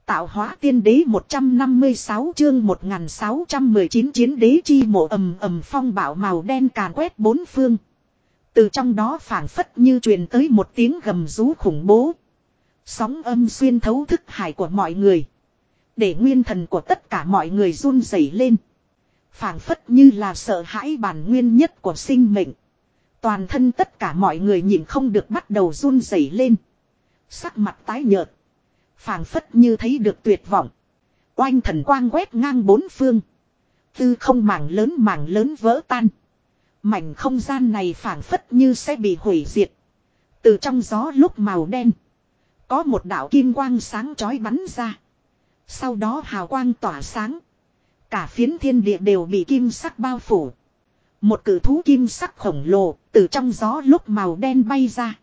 Tạo hóa tiên đế 156 chương 1619 chiến đế chi mộ ầm ầm phong bạo màu đen càn quét bốn phương. Từ trong đó phảng phất như truyền tới một tiếng gầm rú khủng bố. Sóng âm xuyên thấu thức hải của mọi người. Để nguyên thần của tất cả mọi người run rẩy lên. Phảng phất như là sợ hãi bản nguyên nhất của sinh mệnh. Toàn thân tất cả mọi người nhìn không được bắt đầu run rẩy lên. Sắc mặt tái nhợt. Phảng phất như thấy được tuyệt vọng. Oanh thần quang quét ngang bốn phương. Tư không mảng lớn vỡ tan. Mảnh không gian này phảng phất như sẽ bị hủy diệt. Từ trong gió lúc màu đen. Có một đạo kim quang sáng chói bắn ra. Sau đó hào quang tỏa sáng. Cả phiến thiên địa đều bị kim sắc bao phủ. Một cử thú kim sắc khổng lồ từ trong gió lúc màu đen bay ra.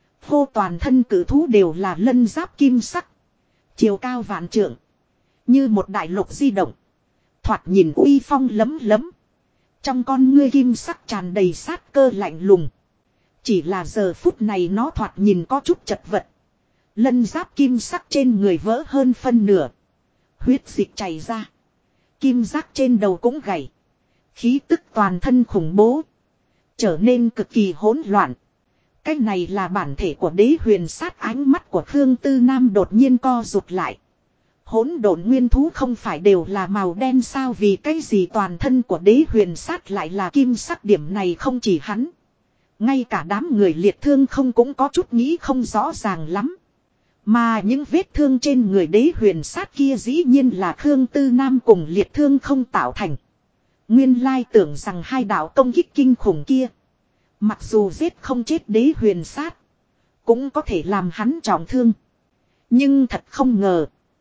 Hô toàn thân cử thú đều là lân giáp kim sắc. Chiều cao vạn trượng. Như một đại lục di động. Thoạt nhìn uy phong lấm lấm. Trong con ngươi kim sắc tràn đầy sát cơ lạnh lùng. Chỉ là giờ phút này nó thoạt nhìn có chút chật vật. Lân giáp kim sắc trên người vỡ hơn phân nửa. Huyết dịch chảy ra. Kim giác trên đầu cũng gãy. Khí tức toàn thân khủng bố. Trở nên cực kỳ hỗn loạn. Cái này là bản thể của đế huyền sát. Ánh mắt của Khương Tư Nam đột nhiên co rụt lại. Hỗn độn nguyên thú không phải đều là màu đen sao, vì cái gì toàn thân của đế huyền sát lại là kim sắc? Điểm này không chỉ hắn. Ngay cả đám người liệt thương không cũng có chút nghĩ không rõ ràng lắm. Mà những vết thương trên người đế huyền sát kia dĩ nhiên là Khương Tư Nam cùng liệt thương không tạo thành. Nguyên lai tưởng rằng hai đạo công kích kinh khủng kia. Mặc dù giết không chết đế huyền sát. Cũng có thể làm hắn trọng thương. Nhưng thật không ngờ.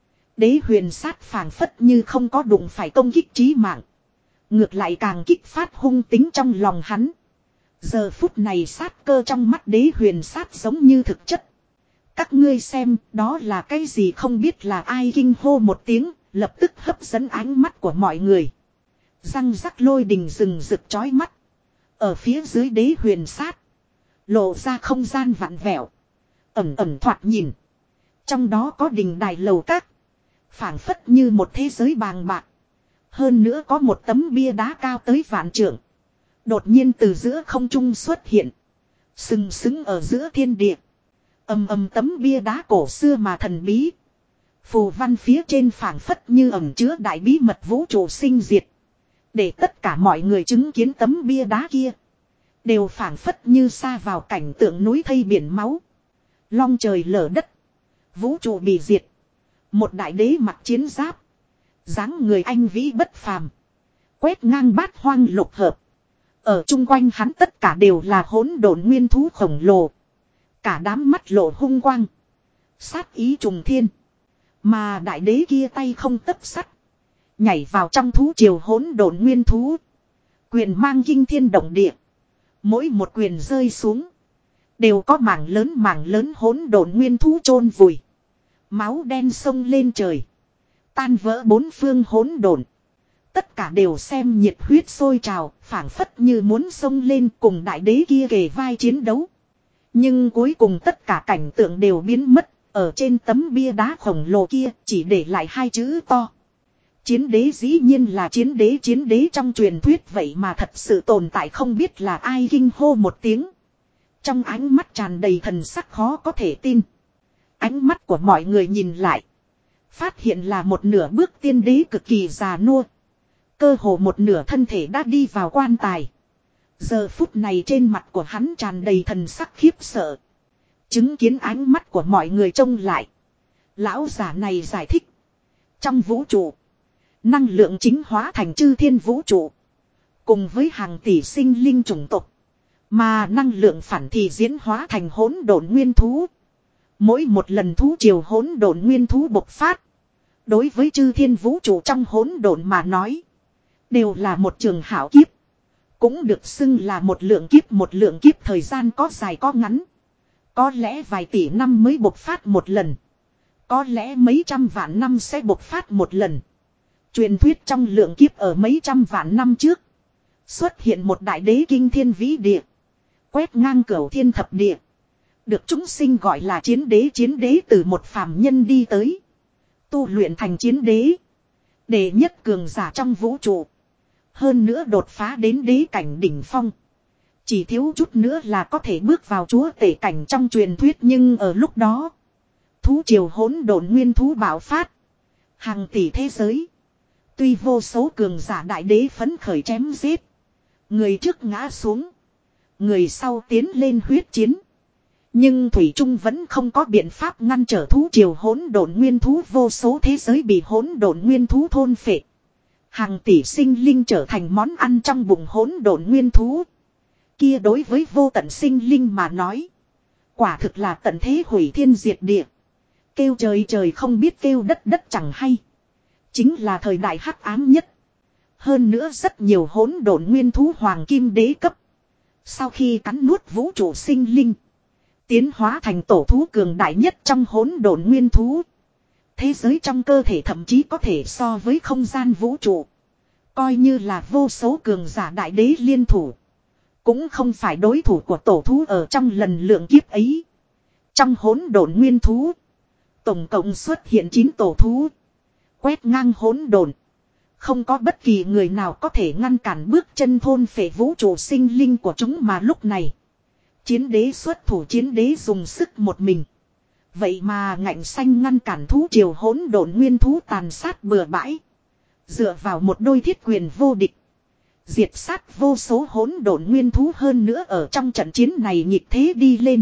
Đế huyền sát phảng phất như không có đụng phải công kích chí mạng. Ngược lại càng kích phát hung tính trong lòng hắn. Giờ phút này sát cơ trong mắt đế huyền sát giống như thực chất. Các ngươi xem đó là cái gì không biết là ai, kinh hô một tiếng. Lập tức hấp dẫn ánh mắt của mọi người. Răng rắc lôi đình rừng rực chói mắt. Ở phía dưới đế huyền sát. Lộ ra không gian vặn vẹo. Ẩm ẩm thoạt nhìn. Trong đó có đình đài lầu các. Phảng phất như một thế giới bàng bạc. Hơn nữa có một tấm bia đá cao tới vạn trượng. Đột nhiên từ giữa không trung xuất hiện. Sừng sững ở giữa thiên địa. Ầm ầm tấm bia đá cổ xưa mà thần bí. Phù văn phía trên phảng phất như ẩn chứa đại bí mật vũ trụ sinh diệt. Để tất cả mọi người chứng kiến tấm bia đá kia. Đều phảng phất như xa vào cảnh tượng núi thây biển máu. Long trời lở đất. Vũ trụ bị diệt. Một đại đế mặc chiến giáp. Dáng người anh vĩ bất phàm. Quét ngang bát hoang lục hợp. Ở chung quanh hắn tất cả đều là hỗn độn nguyên thú khổng lồ. Cả đám mắt lộ hung quang. Sát ý trùng thiên. Mà đại đế kia tay không tấc sắt. Nhảy vào trong thú triều hỗn độn nguyên thú. Quyền mang kinh thiên động địa. Mỗi một quyền rơi xuống. Đều có mảng lớn hỗn độn nguyên thú chôn vùi. Máu đen sông lên trời. Tan vỡ bốn phương hỗn độn. Tất cả đều xem nhiệt huyết sôi trào. Phảng phất như muốn sông lên cùng đại đế kia kề vai chiến đấu. Nhưng cuối cùng tất cả cảnh tượng đều biến mất. Ở trên tấm bia đá khổng lồ kia chỉ để lại hai chữ to. Chiến đế. Dĩ nhiên là chiến đế trong truyền thuyết vậy mà thật sự tồn tại, không biết là ai, kinh hô một tiếng. Trong ánh mắt tràn đầy thần sắc khó có thể tin. Ánh mắt của mọi người nhìn lại. Phát hiện là một nửa bước tiên đế cực kỳ già nua. Cơ hồ một nửa thân thể đã đi vào quan tài. Giờ phút này trên mặt của hắn tràn đầy thần sắc khiếp sợ. Chứng kiến ánh mắt của mọi người trông lại. Lão giả này giải thích. Trong vũ trụ. Năng lượng chính hóa thành chư thiên vũ trụ. Cùng với hàng tỷ sinh linh chủng tộc. Mà năng lượng phản thì diễn hóa thành hỗn độn nguyên thú. Mỗi một lần thú triều hỗn độn nguyên thú bộc phát. Đối với chư thiên vũ trụ trong hỗn độn mà nói. Đều là một trường hảo kiếp. Cũng được xưng là một lượng kiếp thời gian có dài có ngắn. Có lẽ vài tỷ năm mới bộc phát một lần. Có lẽ mấy trăm vạn năm sẽ bộc phát một lần. Truyền thuyết trong lượng kiếp ở mấy trăm vạn năm trước. Xuất hiện một đại đế kinh thiên vĩ địa. Quét ngang cửu thiên thập địa. Được chúng sinh gọi là chiến đế từ một phàm nhân đi tới. tu luyện thành chiến đế. Đệ nhất cường giả trong vũ trụ. Hơn nữa đột phá đến đế cảnh đỉnh phong. Chỉ thiếu chút nữa là có thể bước vào chúa tể cảnh trong truyền thuyết, nhưng ở lúc đó. Thú triều hỗn độn nguyên thú bạo phát. Hàng tỷ thế giới. Tuy vô số cường giả đại đế phấn khởi chém giết. Người trước ngã xuống. Người sau tiến lên huyết chiến. Nhưng Thủy Trung vẫn không có biện pháp ngăn trở thú triều hỗn độn nguyên thú, vô số thế giới bị hỗn độn nguyên thú thôn phệ. Hàng tỷ sinh linh trở thành món ăn trong bụng hỗn độn nguyên thú. Kia đối với vô tận sinh linh mà nói. Quả thực là tận thế hủy thiên diệt địa. Kêu trời trời không biết kêu đất đất chẳng hay. Chính là thời đại hắc ám nhất. Hơn nữa rất nhiều hỗn độn nguyên thú hoàng kim đế cấp. Sau khi cắn nuốt vũ trụ sinh linh. Tiến hóa thành tổ thú cường đại nhất trong hỗn độn nguyên thú. Thế giới trong cơ thể thậm chí có thể so với không gian vũ trụ. Coi như là vô số cường giả đại đế liên thủ. Cũng không phải đối thủ của tổ thú ở trong lần lượng kiếp ấy. Trong hỗn độn nguyên thú. Tổng cộng xuất hiện 9 tổ thú. Quét ngang hỗn độn. Không có bất kỳ người nào có thể ngăn cản bước chân thôn phệ vũ trụ sinh linh của chúng, mà lúc này. Chiến đế xuất thủ, chiến đế dùng sức một mình. Vậy mà ngạnh xanh ngăn cản thú triều hỗn độn nguyên thú tàn sát bừa bãi. Dựa vào một đôi thiết quyền vô địch. Diệt sát vô số hỗn độn nguyên thú, hơn nữa ở trong trận chiến này nhịp thế đi lên.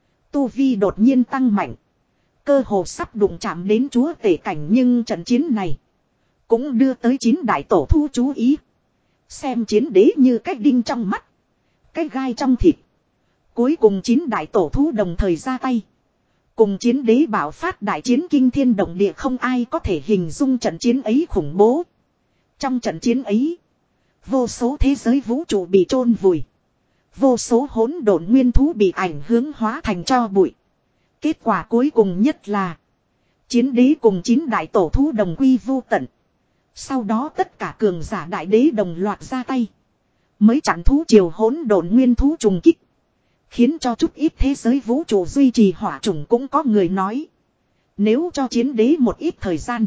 Tu vi đột nhiên tăng mạnh. Cơ hồ sắp đụng chạm đến chúa tể cảnh, nhưng trận chiến này. Cũng đưa tới 9 đại tổ thú chú ý. Xem chiến đế như cái đinh trong mắt. Cái gai trong thịt. Cuối cùng 9 đại tổ thú đồng thời ra tay. Cùng chiến đế bảo phát đại chiến kinh thiên động địa, không ai có thể hình dung trận chiến ấy khủng bố. Trong trận chiến ấy. Vô số thế giới vũ trụ bị chôn vùi. Vô số hỗn độn nguyên thú bị ảnh hưởng hóa thành tro bụi. Kết quả cuối cùng nhất là. Chiến đế cùng 9 đại tổ thú đồng quy vu tận. Sau đó tất cả cường giả đại đế đồng loạt ra tay. Mới chặn thú triều hỗn độn nguyên thú trùng kích. Khiến cho chút ít thế giới vũ trụ duy trì hỏa chủng. Cũng có người nói. Nếu cho chiến đế một ít thời gian.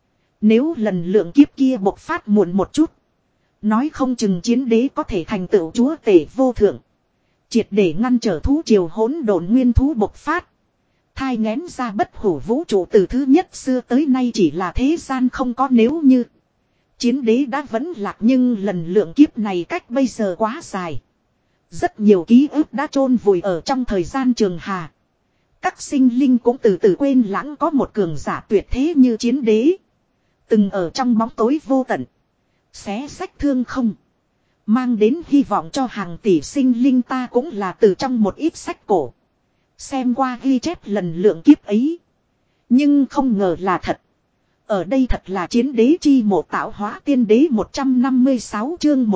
Nếu lần lượng kiếp kia bộc phát muộn một chút. Nói không chừng chiến đế có thể thành tựu chúa tể vô thượng. Triệt để ngăn trở thú triều hỗn độn nguyên thú bộc phát. Thai nghén ra bất hủ vũ trụ từ thứ nhất xưa tới nay chỉ là thế gian không có nếu như. Chiến đế đã vẫn lạc, nhưng lần lượng kiếp này cách bây giờ quá dài. Rất nhiều ký ức đã chôn vùi ở trong thời gian trường hà. Các sinh linh cũng từ từ quên lãng có một cường giả tuyệt thế như chiến đế. Từng ở trong bóng tối vô tận. Xé sách thương không. Mang đến hy vọng cho hàng tỷ sinh linh, ta cũng là từ trong một ít sách cổ. Xem qua ghi chép lần lượng kiếp ấy. Nhưng không ngờ là thật. Ở đây thật là chiến đế chi mộ tạo hóa tiên đế 156 chương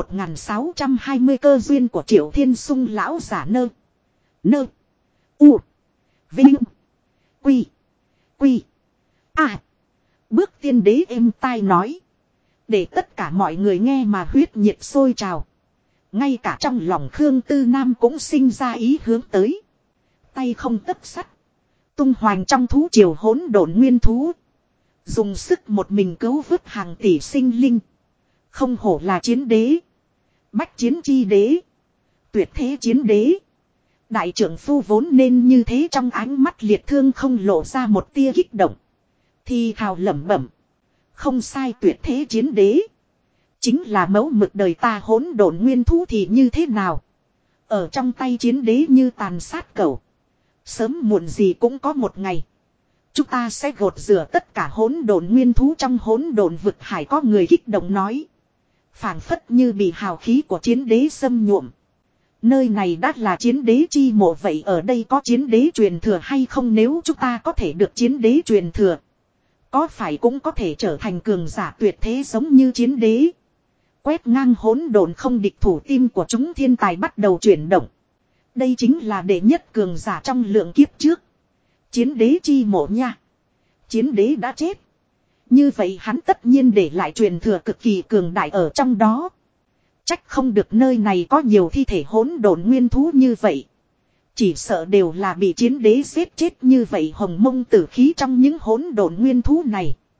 1620 cơ duyên của Triệu Thiên Sung lão giả nơ. Nơ. U. Vinh. Quy. Quy. À. Bước tiên đế êm tai nói. Để tất cả mọi người nghe mà huyết nhiệt sôi trào. Ngay cả trong lòng Khương Tư Nam cũng sinh ra ý hướng tới. Tay không tấc sắt. Tung hoành trong thú triều hỗn độn nguyên thú. Dùng sức một mình cứu vớt hàng tỷ sinh linh. Không hổ là chiến đế. Bách chiến chi đế. Tuyệt thế chiến đế. Đại trưởng phu vốn nên như thế, trong ánh mắt liệt thương không lộ ra một tia kích động. Thì thào lẩm bẩm. Không sai, tuyệt thế chiến đế. Chính là mẫu mực đời ta, hỗn độn nguyên thú thì như thế nào. Ở trong tay chiến đế như tàn sát cẩu. Sớm muộn gì cũng có một ngày. Chúng ta sẽ gột rửa tất cả hỗn độn nguyên thú trong hỗn độn vực hải, có người kích động nói. Phảng phất như bị hào khí của chiến đế xâm nhuộm. Nơi này đã là chiến đế chi mộ, vậy ở đây có chiến đế truyền thừa hay không? Nếu chúng ta có thể được chiến đế truyền thừa, có phải cũng có thể trở thành cường giả tuyệt thế giống như chiến đế. Quét ngang hỗn độn không địch thủ, tim của chúng thiên tài bắt đầu chuyển động. Đây chính là đệ nhất cường giả trong lượng kiếp trước. Chiến đế chi mộ nha. Chiến đế đã chết. Như vậy hắn tất nhiên để lại truyền thừa cực kỳ cường đại ở trong đó. Trách không được nơi này có nhiều thi thể hỗn độn nguyên thú như vậy. Chỉ sợ đều là bị chiến đế giết chết như vậy. Hồng mông tử khí trong những hỗn độn nguyên thú này.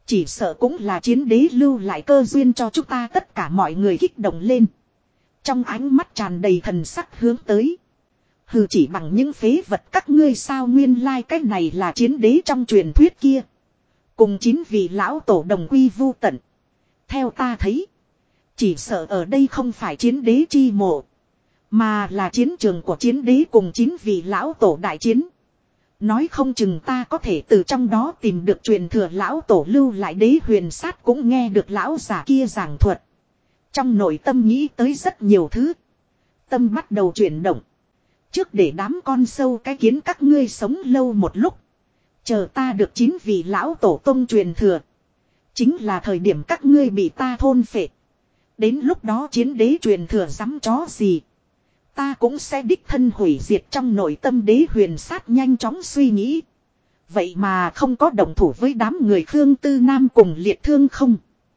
Chỉ sợ cũng là chiến đế lưu lại cơ duyên cho chúng ta tất cả mọi người kích động lên. Trong ánh mắt tràn đầy thần sắc hướng tới. Hừ, chỉ bằng những phế vật các ngươi sao, nguyên lai cái này là chiến đế trong truyền thuyết kia. Cùng 9 vị lão tổ đồng quy vu tận. Theo ta thấy, chỉ sợ ở đây không phải chiến đế chi mộ, mà là chiến trường của chiến đế cùng 9 vị lão tổ đại chiến. Nói không chừng ta có thể từ trong đó tìm được truyền thừa lão tổ lưu lại. Đế Huyền Sát cũng nghe được lão giả kia giảng thuật. Trong nội tâm nghĩ tới rất nhiều thứ. Tâm bắt đầu chuyển động. Trước để đám con sâu cái kiến các ngươi sống lâu một lúc. Chờ ta được 9 vị lão tổ tông truyền thừa. Chính là thời điểm các ngươi bị ta thôn phệ. Đến lúc đó chiến đế truyền thừa dám chó gì. Ta cũng sẽ đích thân hủy diệt. Trong nội tâm Đế Huyền Sát nhanh chóng suy nghĩ. Vậy mà không có động thủ với đám người Khương Tư Nam cùng Liệt Thương không.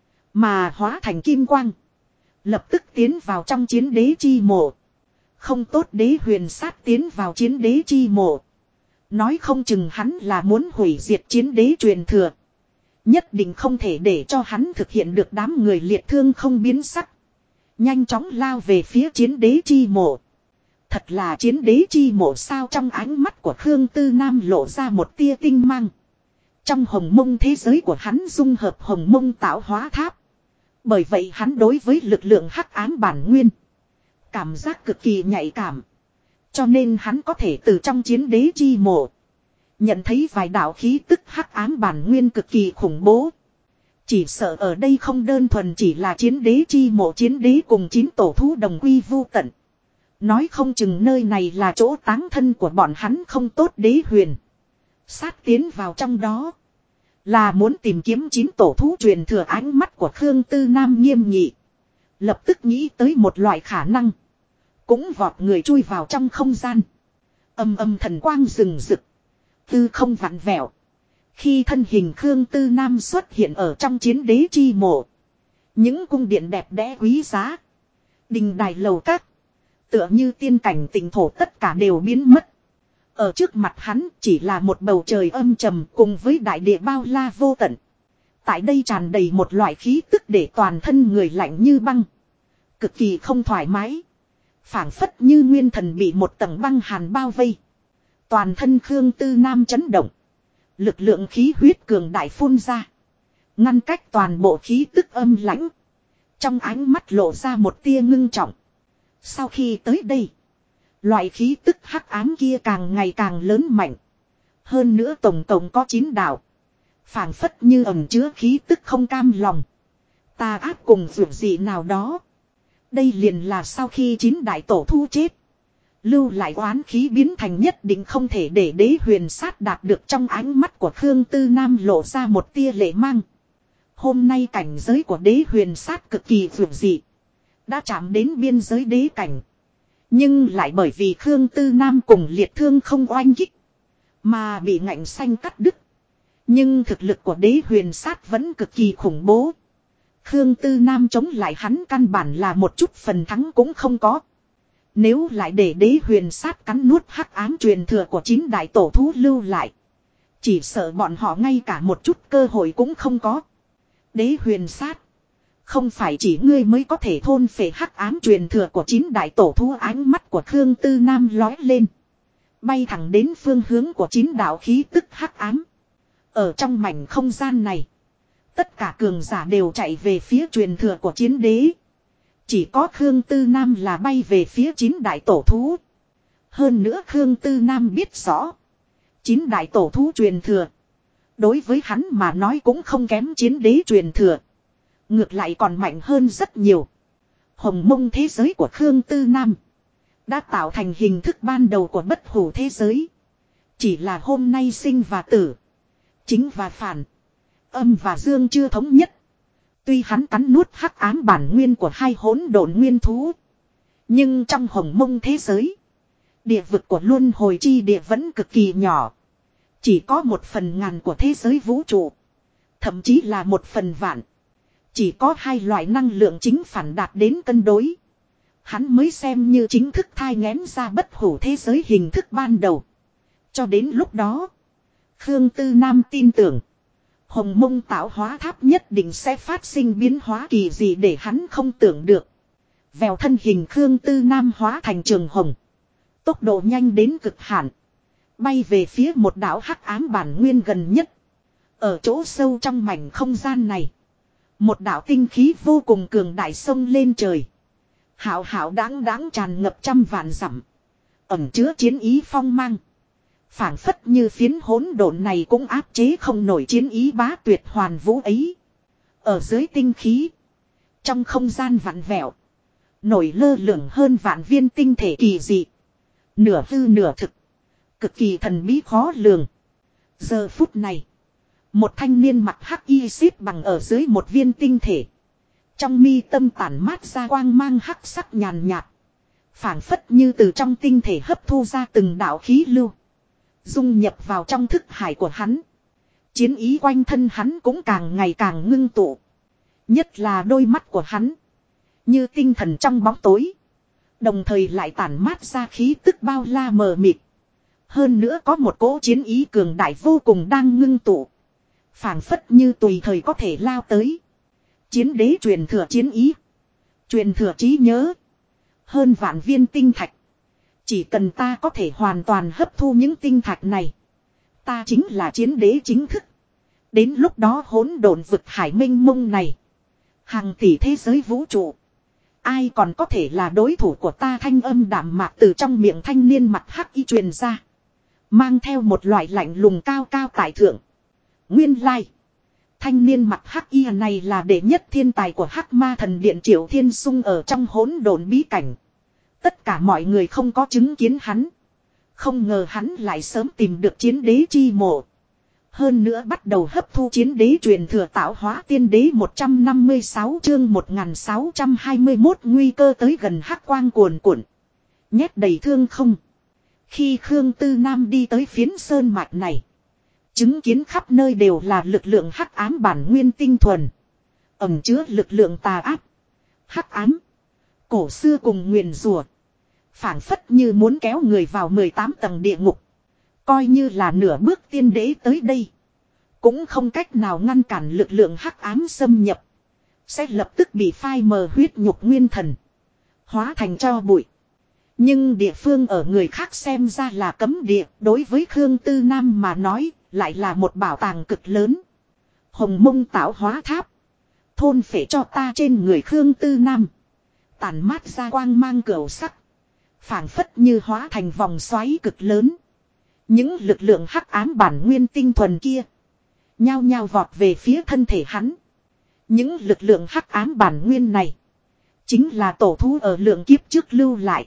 Mà hóa thành kim quang. Lập tức tiến vào trong chiến đế chi mộ. Không tốt, Đế Huyền Sát tiến vào chiến đế chi mộ. Nói không chừng hắn là muốn hủy diệt chiến đế truyền thừa. Nhất định không thể để cho hắn thực hiện được. Đám người Liệt Thương không biến sắc. Nhanh chóng lao về phía chiến đế chi mộ. Thật là chiến đế chi mộ sao? Trong ánh mắt của Khương Tư Nam lộ ra một tia tinh mang. Trong hồng mông thế giới của hắn dung hợp hồng mông tạo hóa tháp. Bởi vậy hắn đối với lực lượng hắc ám bản nguyên cảm giác cực kỳ nhạy cảm. Cho nên hắn có thể từ trong chiến đế chi mộ nhận thấy vài đạo khí tức hắc ám bản nguyên cực kỳ khủng bố. Chỉ sợ ở đây không đơn thuần chỉ là chiến đế chi mộ, chiến đế cùng 9 tổ thú đồng quy vu tận. Nói không chừng nơi này là chỗ táng thân của bọn hắn. Không tốt, Đế Huyền Sát tiến vào trong đó là muốn tìm kiếm 9 tổ thú truyền thừa. Ánh mắt của Khương Tư Nam nghiêm nghị. Lập tức nghĩ tới một loại khả năng. Cũng vọt người chui vào trong không gian. Âm âm thần quang rừng rực. Tư không vặn vẹo. Khi thân hình Khương Tư Nam xuất hiện ở trong chiến đế chi mộ. Những cung điện đẹp đẽ quý giá. Đình đài lầu các. Tựa như tiên cảnh tỉnh thổ tất cả đều biến mất. Ở trước mặt hắn chỉ là một bầu trời âm trầm cùng với đại địa bao la vô tận. Tại đây tràn đầy một loại khí tức để toàn thân người lạnh như băng. Cực kỳ không thoải mái. Phảng phất như nguyên thần bị một tầng băng hàn bao vây. Toàn thân Khương Tư Nam chấn động. Lực lượng khí huyết cường đại phun ra. Ngăn cách toàn bộ khí tức âm lãnh. Trong ánh mắt lộ ra một tia ngưng trọng. Sau khi tới đây, loại khí tức hắc ám kia càng ngày càng lớn mạnh. Hơn nữa tổng cộng có 9 đạo. Phảng phất như ẩn chứa khí tức không cam lòng. Tà ác cùng vượt gì nào đó. Đây liền là sau khi 9 đại tổ thu chết. Lưu lại oán khí biến thành nhất định không thể để Đế Huyền Sát đạt được. Trong ánh mắt của Khương Tư Nam lộ ra một tia lệ mang. Hôm nay cảnh giới của Đế Huyền Sát cực kỳ vượt dị. Đã chạm đến biên giới đế cảnh. Nhưng lại bởi vì Khương Tư Nam cùng Liệt Thương không oanh kích. Mà bị ngạnh xanh cắt đứt. Nhưng thực lực của Đế Huyền Sát vẫn cực kỳ khủng bố. Khương Tư Nam chống lại hắn căn bản là một chút phần thắng cũng không có. Nếu lại để Đế Huyền Sát cắn nuốt hắc ám truyền thừa của 9 đại tổ thú lưu lại. Chỉ sợ bọn họ ngay cả một chút cơ hội cũng không có. Đế Huyền Sát. Không phải chỉ ngươi mới có thể thôn phệ hắc ám truyền thừa của 9 đại tổ thú. Ánh mắt của Khương Tư Nam lói lên. Bay thẳng đến phương hướng của 9 đạo khí tức hắc ám. Ở trong mảnh không gian này. Tất cả cường giả đều chạy về phía truyền thừa của chiến đế. Chỉ có Khương Tư Nam là bay về phía 9 đại tổ thú. Hơn nữa Khương Tư Nam biết rõ. 9 đại tổ thú truyền thừa. Đối với hắn mà nói cũng không kém chiến đế truyền thừa. Ngược lại còn mạnh hơn rất nhiều. Hồng mông thế giới của Khương Tư Nam. Đã tạo thành hình thức ban đầu của bất hủ thế giới. Chỉ là hôm nay sinh và tử. Chính và phản. Âm và dương chưa thống nhất. Tuy hắn cắn nuốt hắc ám bản nguyên của 2 hỗn độn nguyên thú. Nhưng trong hồng mông thế giới. Địa vực của luân hồi chi địa vẫn cực kỳ nhỏ. Chỉ có 1/1000 của thế giới vũ trụ. Thậm chí là 1/1000. Chỉ có 2 loại năng lượng chính phản đạt đến cân đối. Hắn mới xem như chính thức thai nghén ra bất hủ thế giới hình thức ban đầu. Cho đến lúc đó. Khương Tư Nam tin tưởng. Hồng Mông tạo hóa tháp nhất định sẽ phát sinh biến hóa kỳ gì để hắn không tưởng được. Vèo thân hình Khương Tư Nam hóa thành trường hồng. Tốc độ nhanh đến cực hạn. Bay về phía một đảo hắc ám bản nguyên gần nhất. Ở chỗ sâu trong mảnh không gian này. Một đảo tinh khí vô cùng cường đại sông lên trời. Hảo hảo đáng đáng tràn ngập trăm vạn dặm. Ẩn chứa chiến ý phong mang. Phảng phất như phiến hỗn độn này cũng áp chế không nổi chiến ý bá tuyệt hoàn vũ ấy. Ở dưới tinh khí. Trong không gian vặn vẹo. Nổi lơ lửng hơn vạn viên tinh thể kỳ dị. Nửa hư nửa thực. Cực kỳ thần bí khó lường. Giờ phút này. Một thanh niên mặc hắc y xếp bằng ở dưới một viên tinh thể. Trong mi tâm tản mát ra quang mang hắc sắc nhàn nhạt. Phảng phất như từ trong tinh thể hấp thu ra từng đạo khí lưu. Dung nhập vào trong thức hải của hắn. Chiến ý quanh thân hắn cũng càng ngày càng ngưng tụ. Nhất là đôi mắt của hắn. Như tinh thần trong bóng tối. Đồng thời lại tản mát ra khí tức bao la mờ mịt. Hơn nữa có một cỗ chiến ý cường đại vô cùng đang ngưng tụ. Phảng phất như tùy thời có thể lao tới. Chiến đế truyền thừa chiến ý. Truyền thừa trí nhớ. Hơn vạn viên tinh thạch. Chỉ cần ta có thể hoàn toàn hấp thu những tinh thạch này. Ta chính là chiến đế chính thức. Đến lúc đó hỗn độn vực hải minh mông này. Hàng tỷ thế giới vũ trụ. Ai còn có thể là đối thủ của ta, thanh âm đạm mạc từ trong miệng thanh niên mặt hắc y truyền ra. Mang theo một loại lạnh lùng cao cao tại thượng. Nguyên lai. Thanh niên mặt hắc y này là đệ nhất thiên tài của hắc ma thần điện Triệu Thiên Sung ở trong hỗn độn bí cảnh. Tất cả mọi người không có chứng kiến hắn. Không ngờ hắn lại sớm tìm được chiến đế chi mộ. Hơn nữa bắt đầu hấp thu chiến đế truyền thừa tạo hóa tiên đế 156 chương 1621 nguy cơ tới gần hắc quang cuồn cuộn. Nhét đầy thương không. Khi Khương Tư Nam đi tới phiến sơn mạch này. Chứng kiến khắp nơi đều là lực lượng hắc ám bản nguyên tinh thuần. Ẩn chứa lực lượng tà ác. Hắc ám. Cổ xưa cùng nguyền rủa. Phảng phất như muốn kéo người vào 18 tầng địa ngục. Coi như là nửa bước tiên đế tới đây. Cũng không cách nào ngăn cản lực lượng hắc ám xâm nhập. Sẽ lập tức bị phai mờ huyết nhục nguyên thần. Hóa thành tro bụi. Nhưng địa phương ở người khác xem ra là cấm địa. Đối với Khương Tư Nam mà nói lại là một bảo tàng cực lớn. Hồng Mông tạo hóa tháp. Thôn phệ cho ta trên người Khương Tư Nam. Tản mát ra quang mang cửu sắc. Phảng phất như hóa thành vòng xoáy cực lớn. Những lực lượng hắc ám bản nguyên tinh thuần kia. Nhao nhao vọt về phía thân thể hắn. Những lực lượng hắc ám bản nguyên này. Chính là tổ thú ở lượng kiếp trước lưu lại.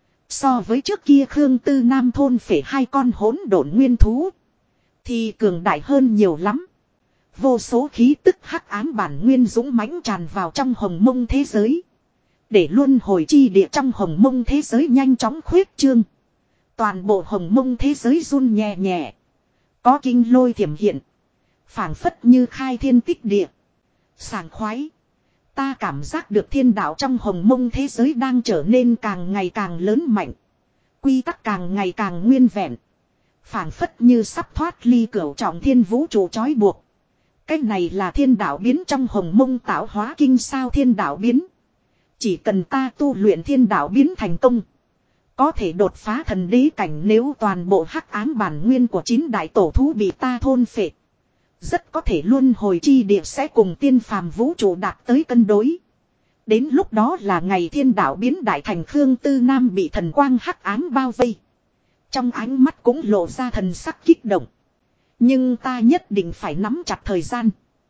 So với trước kia Khương Tư Nam thôn phệ hai con hỗn độn nguyên thú. Thì cường đại hơn nhiều lắm. Vô số khí tức hắc ám bản nguyên dũng mãnh tràn vào trong hồng mông thế giới. Để luân hồi chi địa trong hồng mông thế giới nhanh chóng khuyết trương. Toàn bộ hồng mông thế giới run nhẹ nhẹ. Có kinh lôi thiểm hiện. Phảng phất như khai thiên tích địa. Sảng khoái. Ta cảm giác được thiên đạo trong hồng mông thế giới đang trở nên càng ngày càng lớn mạnh. Quy tắc càng ngày càng nguyên vẹn. Phảng phất như sắp thoát ly cửu trọng thiên vũ trụ trói buộc. Cái này là thiên đạo biến trong hồng mông tạo hóa kinh sao thiên đạo biến. Chỉ cần ta tu luyện thiên đạo biến thành công. Có thể đột phá thần đế cảnh nếu toàn bộ hắc ám bản nguyên của 9 đại tổ thú bị ta thôn phệ. Rất có thể luân hồi chi địa sẽ cùng tiên phàm vũ trụ đạt tới cân đối. Đến lúc đó là ngày thiên đạo biến đại thành Khương Tư Nam bị thần quang hắc ám bao vây. Trong ánh mắt cũng lộ ra thần sắc kích động. Nhưng ta nhất định phải nắm chặt thời gian.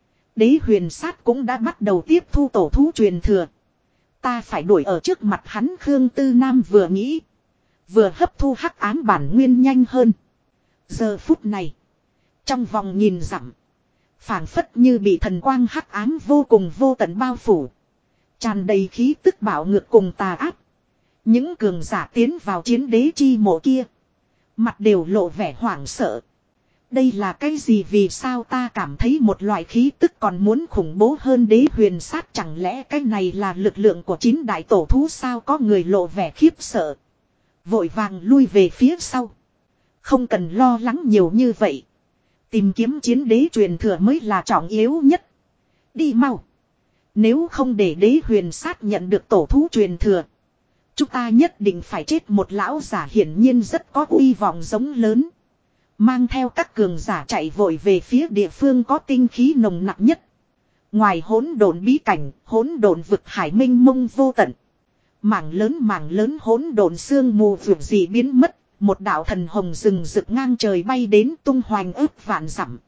Đế huyền sát cũng đã bắt đầu tiếp thu tổ thú truyền thừa. Ta phải đuổi ở trước mặt hắn. Khương Tư Nam vừa nghĩ. Vừa hấp thu hắc ám bản nguyên nhanh hơn. Giờ phút này. Trong vòng nhìn dặm. Phảng phất như bị thần quang hắc ám vô cùng vô tận bao phủ. Tràn đầy khí tức bạo ngược cùng tà áp. Những cường giả tiến vào chiến đế chi mộ kia. Mặt đều lộ vẻ hoảng sợ. Đây là cái gì, vì sao ta cảm thấy một loại khí tức còn muốn khủng bố hơn đế huyền sát, chẳng lẽ cái này là lực lượng của 9 đại tổ thú sao? Có người lộ vẻ khiếp sợ. Vội vàng lui về phía sau. Không cần lo lắng nhiều như vậy. Tìm kiếm chiến đế truyền thừa mới là trọng yếu nhất. Đi mau. Nếu không để đế huyền sát nhận được tổ thú truyền thừa. Chúng ta nhất định phải chết một lão giả hiển nhiên rất có uy vọng giống lớn. Mang theo các cường giả chạy vội về phía địa phương có tinh khí nồng nặc nhất. Ngoài hỗn độn bí cảnh, hỗn độn vực hải minh mông vô tận. Mảng lớn hỗn độn sương mù vượt dị biến mất. Một đạo thần hồng rừng rực ngang trời bay đến tung hoành ước vạn dặm.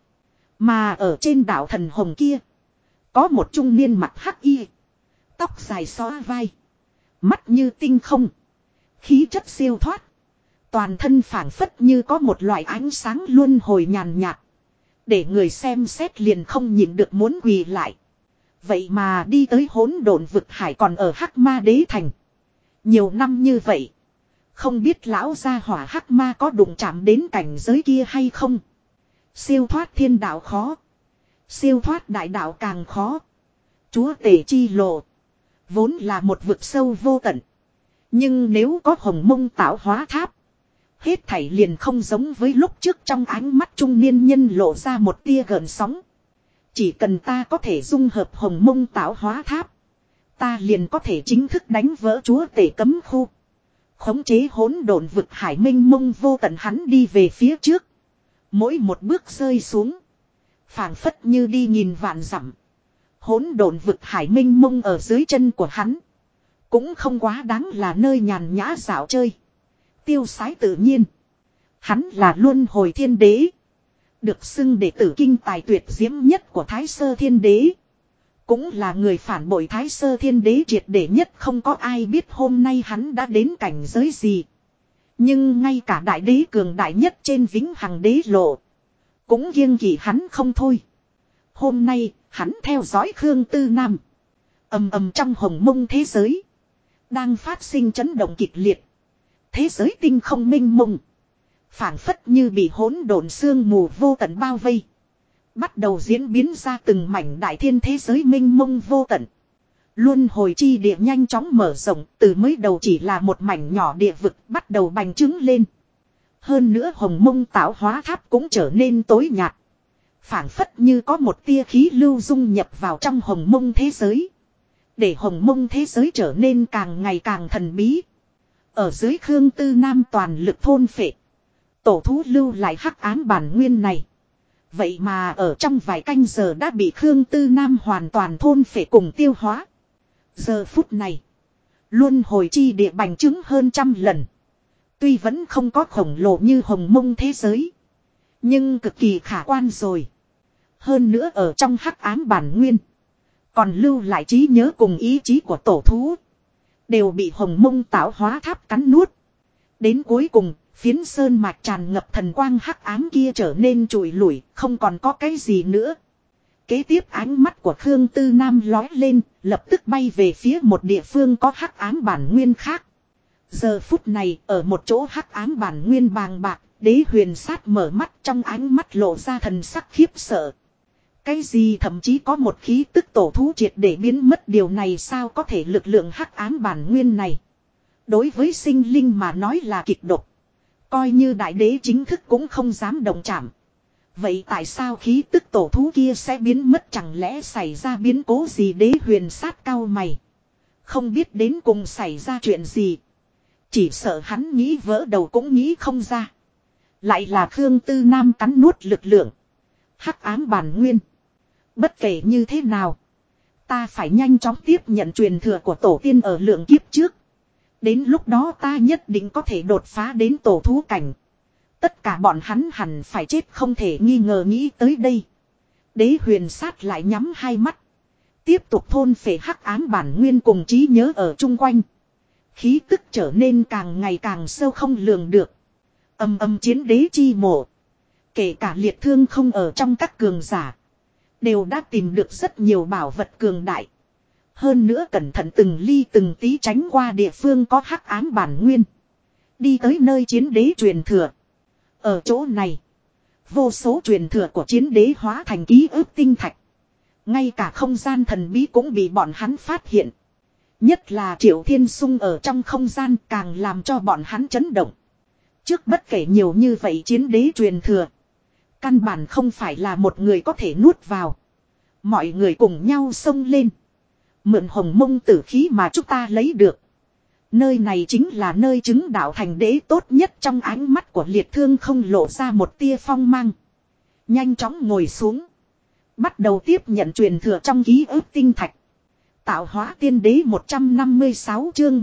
Mà ở trên đạo thần hồng kia. Có một trung niên mặt hắc y. Tóc dài xõa vai. Mắt như tinh không. Khí chất siêu thoát. Toàn thân phảng phất như có một loại ánh sáng luân hồi nhàn nhạt. Để người xem xét liền không nhìn được muốn quỳ lại. Vậy mà đi tới hỗn độn vực hải còn ở Hắc Ma Đế Thành. Nhiều năm như vậy. Không biết lão gia hỏa Hắc Ma có đụng chạm đến cảnh giới kia hay không. Siêu thoát thiên đạo khó. Siêu thoát đại đạo càng khó. Chúa tể chi lộ. Vốn là một vực sâu vô tận. Nhưng nếu có hồng mông tạo hóa tháp. Hết thảy liền không giống với lúc trước trong ánh mắt trung niên nhân lộ ra một tia gợn sóng. Chỉ cần ta có thể dung hợp hồng mông tạo hóa tháp. Ta liền có thể chính thức đánh vỡ chúa tể cấm khu. Khống chế hỗn độn vực hải minh mông vô tận hắn đi về phía trước. Mỗi một bước rơi xuống. Phảng phất như đi nhìn vạn dặm. Hỗn độn vực hải minh mông ở dưới chân của hắn. Cũng không quá đáng là nơi nhàn nhã dạo chơi. Tiêu sái tự nhiên. Hắn là luân hồi thiên đế. Được xưng đệ tử kinh tài tuyệt diễm nhất của Thái Sơ Thiên Đế. Cũng là người phản bội Thái Sơ Thiên Đế triệt để nhất không có ai biết hôm nay hắn đã đến cảnh giới gì. Nhưng ngay cả đại đế cường đại nhất trên vĩnh hằng đế lộ. Cũng kiêng kỵ hắn không thôi. Hôm nay hắn theo dõi Khương Tư Nam. Ầm ầm trong hồng mông thế giới. Đang phát sinh chấn động kịch liệt. Thế giới tinh không minh mông. Phảng phất như bị hỗn độn sương mù vô tận bao vây. Bắt đầu diễn biến ra từng mảnh đại thiên thế giới minh mông vô tận. Luân hồi chi địa nhanh chóng mở rộng. Từ mới đầu chỉ là một mảnh nhỏ địa vực bắt đầu bành trướng lên. Hơn nữa hồng mông tạo hóa tháp cũng trở nên tối nhạt. Phảng phất như có một tia khí lưu dung nhập vào trong hồng mông thế giới. Để hồng mông thế giới trở nên càng ngày càng thần bí. Ở dưới Khương Tư Nam toàn lực thôn phệ. Tổ thú lưu lại hắc ám bản nguyên này. Vậy mà ở trong vài canh giờ đã bị Khương Tư Nam hoàn toàn thôn phệ cùng tiêu hóa. Giờ phút này. Luân hồi chi địa bành trướng hơn 100 lần. Tuy vẫn không có khổng lồ như hồng mông thế giới. Nhưng cực kỳ khả quan rồi. Hơn nữa ở trong hắc ám bản nguyên. Còn lưu lại trí nhớ cùng ý chí của tổ thú. Đều bị hồng mông tạo hóa tháp cắn nuốt. Đến cuối cùng, phiến sơn mạch tràn ngập thần quang hắc ám kia trở nên trụi lủi, không còn có cái gì nữa. Kế tiếp ánh mắt của Khương Tư Nam lói lên, lập tức bay về phía một địa phương có hắc ám bản nguyên khác. Giờ phút này, ở một chỗ hắc ám bản nguyên bàng bạc, đế huyền sát mở mắt trong ánh mắt lộ ra thần sắc khiếp sợ. Cái gì thậm chí có một khí tức tổ thú triệt để biến mất điều này sao có thể lực lượng hắc ám bản nguyên này. Đối với sinh linh mà nói là kịch độc. Coi như đại đế chính thức cũng không dám động chạm. Vậy tại sao khí tức tổ thú kia sẽ biến mất chẳng lẽ xảy ra biến cố gì đế huyền sát cao mày. Không biết đến cùng xảy ra chuyện gì. Chỉ sợ hắn nghĩ vỡ đầu cũng nghĩ không ra. Lại là Khương Tư Nam cắn nuốt lực lượng. Hắc ám bản nguyên. Bất kể như thế nào. Ta phải nhanh chóng tiếp nhận truyền thừa của tổ tiên ở lượng kiếp trước. Đến lúc đó ta nhất định có thể đột phá đến tổ thú cảnh. Tất cả bọn hắn hẳn phải chết không thể nghi ngờ nghĩ tới đây. Đế huyền sát lại nhắm hai mắt. Tiếp tục thôn phệ hắc ám bản nguyên cùng trí nhớ ở chung quanh. Khí tức trở nên càng ngày càng sâu không lường được. Âm âm chiến đế chi mộ. Kể cả liệt thương không ở trong các cường giả. Đều đã tìm được rất nhiều bảo vật cường đại. Hơn nữa cẩn thận từng ly từng tí tránh qua địa phương có hắc ám bản nguyên. Đi tới nơi chiến đế truyền thừa. Ở chỗ này. Vô số truyền thừa của chiến đế hóa thành ký ức tinh thạch. Ngay cả không gian thần bí cũng bị bọn hắn phát hiện. Nhất là Triệu Thiên Sung ở trong không gian càng làm cho bọn hắn chấn động. Trước bất kể nhiều như vậy chiến đế truyền thừa. Căn bản không phải là một người có thể nuốt vào. Mọi người cùng nhau xông lên. Mượn hồng mông tử khí mà chúng ta lấy được. Nơi này chính là nơi chứng đạo thành đế tốt nhất. Trong ánh mắt của Liệt Thương không lộ ra một tia phong mang. Nhanh chóng ngồi xuống. Bắt đầu tiếp nhận truyền thừa trong ký ức tinh thạch. Tạo hóa tiên đế 156 chương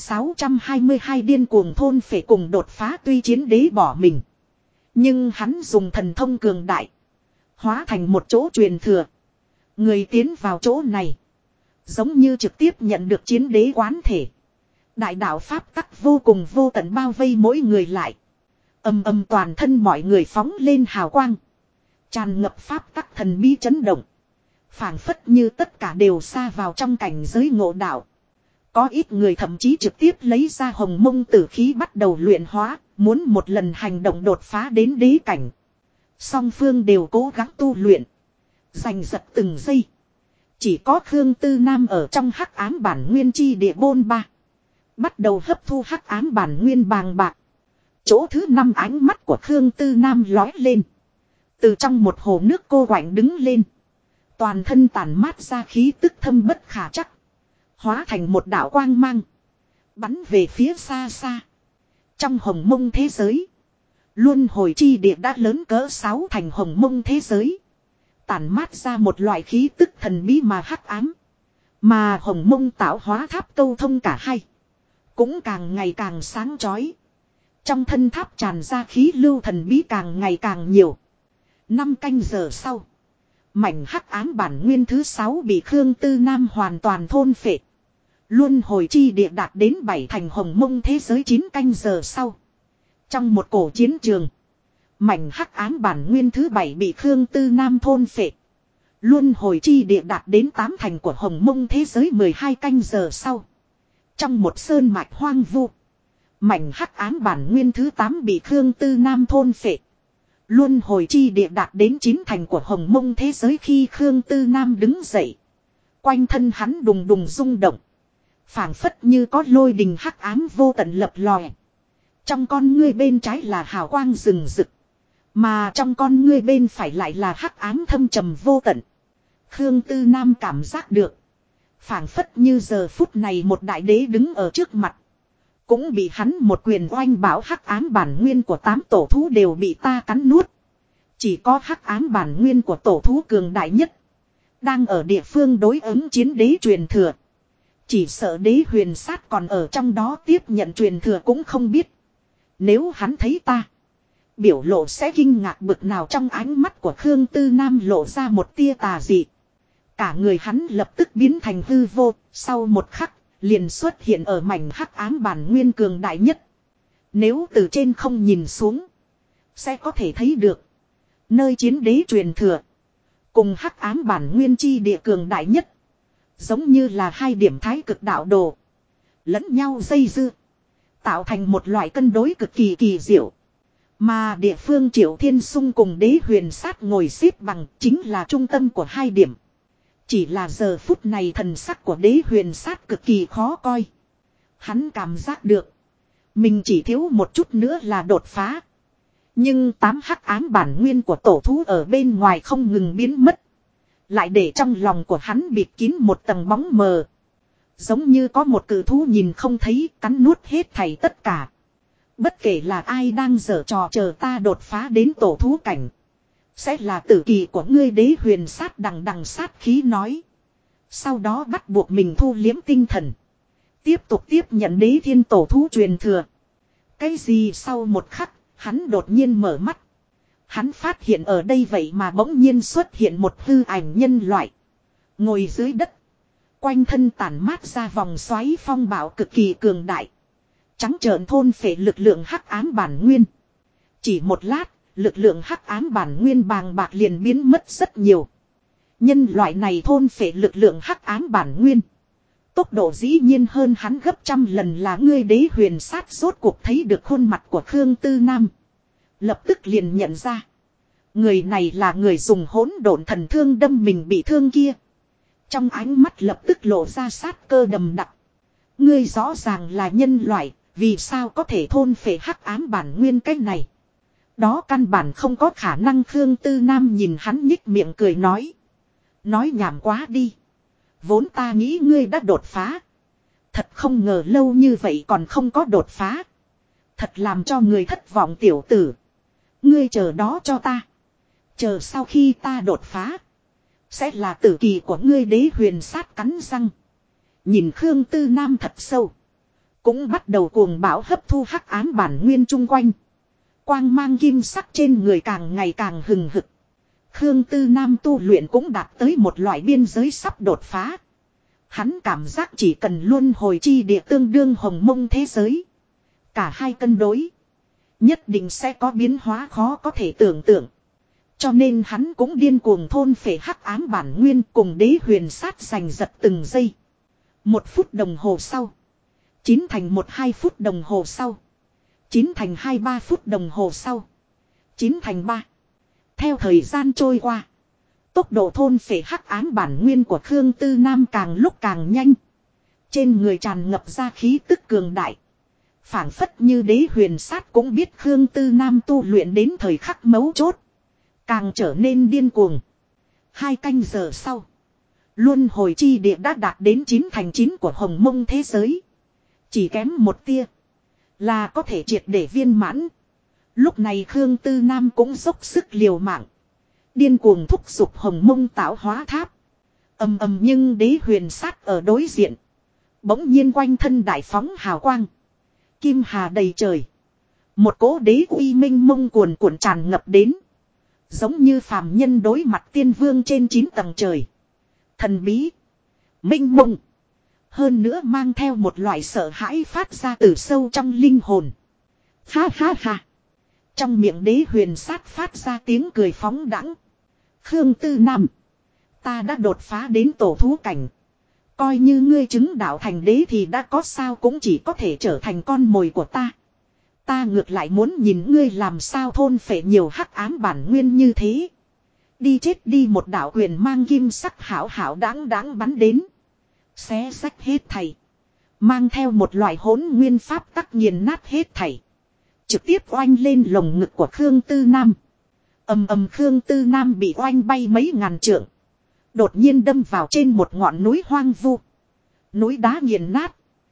1622 điên cuồng thôn phệ cùng đột phá. Tuy chiến đế bỏ mình, nhưng hắn dùng thần thông cường đại, hóa thành một chỗ truyền thừa. Người tiến vào chỗ này, giống như trực tiếp nhận được chiến đế quán thể. Đại đạo pháp tắc vô cùng vô tận bao vây mỗi người lại. Ầm ầm, toàn thân mọi người phóng lên hào quang. Tràn ngập pháp tắc thần bí chấn động. Phảng phất như tất cả đều xa vào trong cảnh giới ngộ đạo. Có ít người thậm chí trực tiếp lấy ra hồng mông tử khí bắt đầu luyện hóa, muốn một lần hành động đột phá đến đế cảnh. Song phương đều cố gắng tu luyện, giành giật từng giây. Chỉ có Khương Tư Nam ở trong hắc ám bản nguyên chi địa bôn ba, bắt đầu hấp thu hắc ám bản nguyên bàng bạc. Chỗ thứ 5 ánh mắt của Khương Tư Nam lói lên. Từ trong một hồ nước cô quạnh đứng lên. Toàn thân tản mát ra khí tức thâm bất khả trắc. Hóa thành một đạo quang mang, bắn về phía xa xa. Trong hồng mông thế giới, luân hồi chi địa đã lớn cỡ 6 thành hồng mông thế giới. Tản mát ra một loại khí tức thần bí mà hắc ám. Mà hồng mông tạo hóa tháp câu thông cả hai, cũng càng ngày càng sáng chói. Trong thân tháp tràn ra khí lưu thần bí càng ngày càng nhiều. 5 canh giờ sau, mảnh hắc ám bản nguyên thứ 6 bị Khương Tư Nam hoàn toàn thôn phệ. Luân hồi chi địa đạt đến 7 thành hồng mông thế giới. 9 canh giờ sau, trong một cổ chiến trường, mảnh hắc ám bản nguyên thứ 7 bị Khương Tư Nam thôn phệ. Luân hồi chi địa đạt đến 8 thành của hồng mông thế giới. 12 canh giờ sau, trong một sơn mạch hoang vu, mảnh hắc ám bản nguyên thứ 8 bị Khương Tư Nam thôn phệ. Luân hồi chi địa đạt đến 9 thành của hồng mông thế giới. Khi Khương Tư Nam đứng dậy, quanh thân hắn đùng đùng rung động. Phảng phất như có lôi đình hắc ám vô tận lập lòe. Trong con ngươi bên trái là hào quang rừng rực, mà trong con ngươi bên phải lại là hắc ám thâm trầm vô tận. Khương Tư Nam cảm giác được, phảng phất như giờ phút này một đại đế đứng ở trước mặt. Cũng bị hắn một quyền oanh bảo hắc ám bản nguyên của 8 tổ thú đều bị ta cắn nuốt. Chỉ có hắc ám bản nguyên của tổ thú cường đại nhất đang ở địa phương đối ứng chiến đế truyền thừa. Chỉ sợ đế huyền sát còn ở trong đó tiếp nhận truyền thừa cũng không biết. Nếu hắn thấy ta, biểu lộ sẽ kinh ngạc bực nào. Trong ánh mắt của Khương Tư Nam lộ ra một tia tà dị. Cả người hắn lập tức biến thành hư vô. Sau một khắc, liền xuất hiện ở mảnh hắc ám bản nguyên cường đại nhất. Nếu từ trên không nhìn xuống, sẽ có thể thấy được nơi chiến đế truyền thừa cùng hắc ám bản nguyên chi địa cường đại nhất, giống như là hai điểm thái cực đạo đồ, lẫn nhau dây dưa, tạo thành một loại cân đối cực kỳ kỳ diệu. Mà địa phương Triệu Thiên Sung cùng đế huyền sát ngồi xếp bằng chính là trung tâm của hai điểm. Chỉ là giờ phút này thần sắc của đế huyền sát cực kỳ khó coi. Hắn cảm giác được mình chỉ thiếu một chút nữa là đột phá. Nhưng 8 hắc ám bản nguyên của tổ thú ở bên ngoài không ngừng biến mất, lại để trong lòng của hắn bịt kín một tầng bóng mờ. Giống như có một cự thú nhìn không thấy, cắn nuốt hết thảy tất cả. Bất kể là ai đang giở trò chờ ta đột phá đến tổ thú cảnh, sẽ là tử kỳ của ngươi. Đế huyền sát đằng đằng sát khí nói. Sau đó bắt buộc mình thu liếm tinh thần, tiếp tục tiếp nhận đế thiên tổ thú truyền thừa. Cái gì? Sau một khắc, hắn đột nhiên mở mắt. Hắn phát hiện ở đây vậy mà bỗng nhiên xuất hiện một hư ảnh nhân loại, ngồi dưới đất. Quanh thân tản mát ra vòng xoáy phong bạo cực kỳ cường đại, trắng trợn thôn phệ lực lượng hắc ám bản nguyên. Chỉ một lát, lực lượng hắc ám bản nguyên bàng bạc liền biến mất rất nhiều. Nhân loại này thôn phệ lực lượng hắc ám bản nguyên, tốc độ dĩ nhiên hơn hắn gấp trăm lần. Là ngươi? Đế huyền sát rốt cuộc thấy được khuôn mặt của Khương Tư Nam, lập tức liền nhận ra người này là người dùng hỗn độn thần thương đâm mình bị thương kia. Trong ánh mắt lập tức lộ ra sát cơ đầm đặc. Ngươi rõ ràng là nhân loại, vì sao có thể thôn phệ hắc ám bản nguyên cái này? Đó căn bản không có khả năng. Khương Tư Nam nhìn hắn nhích miệng cười nói. Nói nhảm quá đi. Vốn ta nghĩ ngươi đã đột phá. Thật không ngờ lâu như vậy còn không có đột phá. Thật làm cho người thất vọng tiểu tử. Ngươi chờ đó cho ta. Chờ sau khi ta đột phá. Sẽ là tử kỳ của ngươi. Đế Huyền Sát cắn răng. Nhìn Khương Tư Nam thật sâu. Cũng bắt đầu cuồng bão hấp thu hắc ám bản nguyên chung quanh. Quang mang kim sắc trên người càng ngày càng hừng hực. Khương Tư Nam tu luyện cũng đạt tới một loại biên giới sắp đột phá. Hắn cảm giác chỉ cần luân hồi chi địa tương đương hồng mông thế giới. Cả hai cân đối. Nhất định sẽ có biến hóa khó có thể tưởng tượng. Cho nên hắn cũng điên cuồng thôn phệ hắc ám bản nguyên cùng Đế Huyền Sát giành giật từng giây. 1 phút đồng hồ sau. 9 thành 1-2 phút đồng hồ sau. 9 thành 2-3 phút đồng hồ sau. 9 thành 3. Theo thời gian trôi qua. Tốc độ thôn phệ hắc ám bản nguyên của Khương Tư Nam càng lúc càng nhanh. Trên người tràn ngập ra khí tức cường đại. Phảng phất như Đế Huyền Sát cũng biết Khương Tư Nam tu luyện đến thời khắc mấu chốt. Càng trở nên điên cuồng. 2 canh giờ sau. Luân hồi chi địa đã đạt đến 9 thành 9 của hồng mông thế giới. Chỉ kém một tia. Là có thể triệt để viên mãn. Lúc này Khương Tư Nam cũng dốc sức liều mạng. Điên cuồng thúc giục hồng mông tạo hóa tháp. Ầm ầm nhưng Đế Huyền Sát ở đối diện. Bỗng nhiên quanh thân đại phóng hào quang. Kim hà đầy trời. Một cỗ đế uy minh mông cuồn cuộn tràn ngập đến. Giống như phàm nhân đối mặt tiên vương trên 9 tầng trời. Thần bí. Minh mông. Hơn nữa mang theo một loại sợ hãi phát ra từ sâu trong linh hồn. Ha ha ha. Trong miệng Đế Huyền Sát phát ra tiếng cười phóng đãng. Khương Tư Nam. Ta đã đột phá đến tổ thú cảnh. Coi như ngươi chứng đạo thành đế thì đã có sao cũng chỉ có thể trở thành con mồi của ta. Ta ngược lại muốn nhìn ngươi làm sao thôn phệ nhiều hắc ám bản nguyên như thế. Đi chết đi. Một đạo quyền mang kim sắc hảo hảo đáng đáng bắn đến. Xé rách hết thảy. Mang theo một loại hỗn nguyên pháp tắc nghiền nát hết thảy. Trực tiếp oanh lên lồng ngực của Khương Tư Nam. Ầm ầm Khương Tư Nam bị oanh bay mấy ngàn trượng. Đột nhiên đâm vào trên một ngọn núi hoang vu. Núi đá nghiền nát.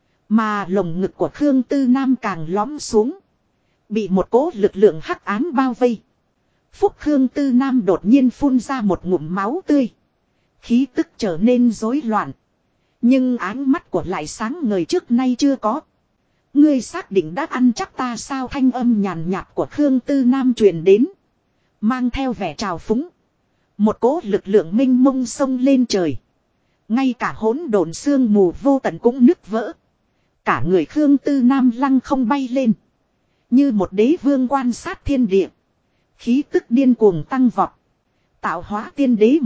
Mà lồng ngực của Khương Tư Nam càng lõm xuống. Bị một cỗ lực lượng hắc ám bao vây. Phúc Khương Tư Nam đột nhiên phun ra một ngụm máu tươi. Khí tức trở nên rối loạn. Nhưng ánh mắt của lại sáng ngời trước nay chưa có. Ngươi xác định đã ăn chắc ta sao? Thanh âm nhàn nhạt của Khương Tư Nam truyền đến. Mang theo vẻ trào phúng. Một cỗ lực lượng minh mông sông lên trời. Ngay cả hỗn độn sương mù vô tận cũng nứt vỡ. Cả người Khương Tư Nam lăng không bay lên. Như một đế vương quan sát thiên địa. Khí tức điên cuồng tăng vọt. Tạo hóa tiên đế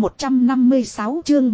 156 chương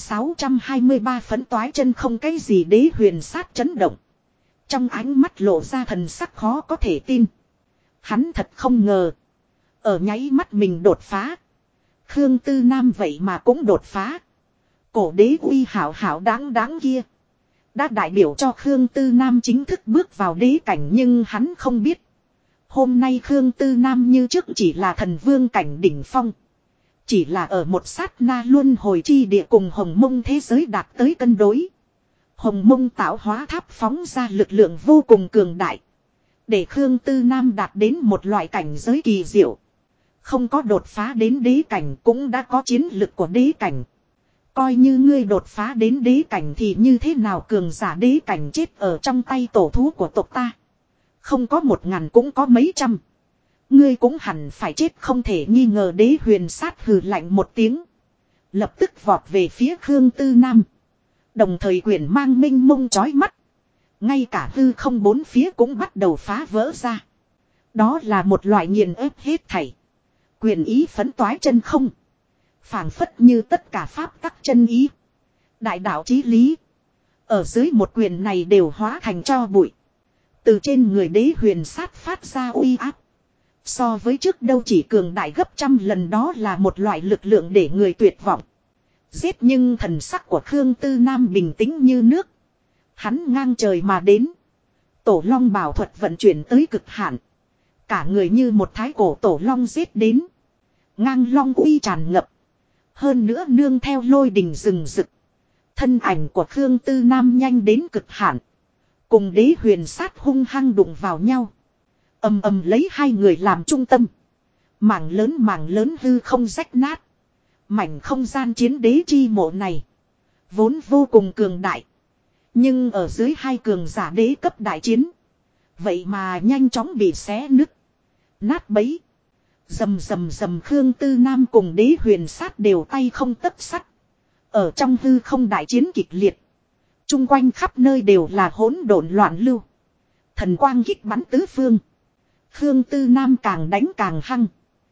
1623 phấn toái chân không cái gì. Đế Huyền Sát chấn động. Trong ánh mắt lộ ra thần sắc khó có thể tin. Hắn thật không ngờ. Ở nháy mắt mình đột phá. Khương Tư Nam vậy mà cũng đột phá. Cổ đế uy hảo hảo đáng đáng kia. Đã đại biểu cho Khương Tư Nam chính thức bước vào đế cảnh, nhưng hắn không biết. Hôm nay Khương Tư Nam như trước chỉ là thần vương cảnh đỉnh phong. Chỉ là ở một sát na luân hồi chi địa cùng hồng mông thế giới đạt tới cân đối. Hồng mông tạo hóa tháp phóng ra lực lượng vô cùng cường đại. Để Khương Tư Nam đạt đến một loại cảnh giới kỳ diệu. Không có đột phá đến đế cảnh cũng đã có chiến lực của đế cảnh. Coi như ngươi đột phá đến đế cảnh thì như thế nào, cường giả đế cảnh chết ở trong tay tổ thú của tộc ta. Không có 1000 cũng có mấy trăm. Ngươi cũng hẳn phải chết không thể nghi ngờ. Đế Huyền Sát hừ lạnh một tiếng. Lập tức vọt về phía Khương Tư Nam. Đồng thời quyền mang minh mông chói mắt. Ngay cả hư không bốn phía cũng bắt đầu phá vỡ ra. Đó là một loại nghiền ép hết thảy. Quyền ý phấn toái chân không. Phảng phất như tất cả pháp tắc chân ý. Đại đạo chí lý. Ở dưới một quyền này đều hóa thành tro bụi. Từ trên người Đế Huyền Sát phát ra uy áp. So với trước đâu chỉ cường đại gấp 100 lần, đó là một loại lực lượng để người tuyệt vọng. Giết, nhưng thần sắc của Khương Tư Nam bình tĩnh như nước. Hắn ngang trời mà đến. Tổ Long bảo thuật vận chuyển tới cực hạn. Cả người như một thái cổ tổ long giết đến. Ngang long uy tràn ngập. Hơn nữa nương theo lôi đình rừng rực. Thân ảnh của Khương Tư Nam nhanh đến cực hạn. Cùng đế huyền sát hung hăng đụng vào nhau. Ầm ầm lấy hai người làm trung tâm. Mảng lớn hư không rách nát. Mảnh không gian chiến đế chi mộ này. Vốn vô cùng cường đại. Nhưng ở dưới hai cường giả đế cấp đại chiến. Vậy mà nhanh chóng bị xé nứt. Nát bấy. Rầm Khương Tư Nam cùng đế huyền sát đều tay không tấc sắt. Ở trong hư không đại chiến kịch liệt. Trung quanh khắp nơi đều là hỗn độn loạn lưu. Thần quang kích bắn tứ phương. Khương Tư Nam càng đánh càng hăng.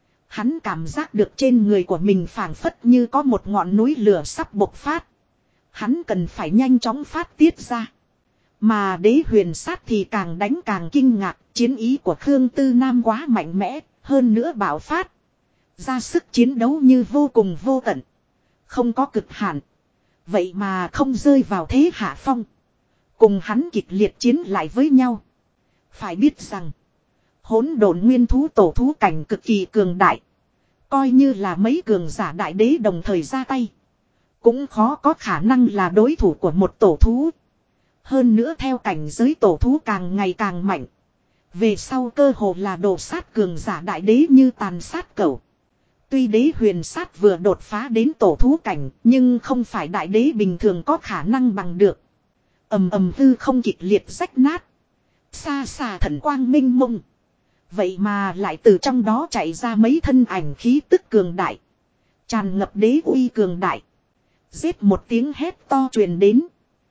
Hắn cảm giác được trên người của mình phảng phất như có một ngọn núi lửa sắp bộc phát. Hắn cần phải nhanh chóng phát tiết ra. Mà đế huyền sát thì càng đánh càng kinh ngạc. Chiến ý của Khương Tư Nam quá mạnh mẽ. Hơn nữa bạo phát. Ra sức chiến đấu như vô cùng vô tận. Không có cực hạn. Vậy mà không rơi vào thế hạ phong. Cùng hắn kịch liệt chiến lại với nhau. Phải biết rằng. Hỗn độn nguyên thú tổ thú cảnh cực kỳ cường đại. Coi như là mấy cường giả đại đế đồng thời ra tay. Cũng khó có khả năng là đối thủ của một tổ thú. Hơn nữa theo cảnh giới tổ thú càng ngày càng mạnh. Về sau cơ hồ là đổ sát cường giả đại đế như tàn sát cẩu. Tuy đế huyền sát vừa đột phá đến tổ thú cảnh. Nhưng không phải đại đế bình thường có khả năng bằng được. Ầm hư không kịch liệt rách nát. Xa xa thần quang minh mông. Vậy mà lại từ trong đó chạy ra mấy thân ảnh khí tức cường đại. Tràn ngập đế uy cường đại. Giết một tiếng hét to truyền đến.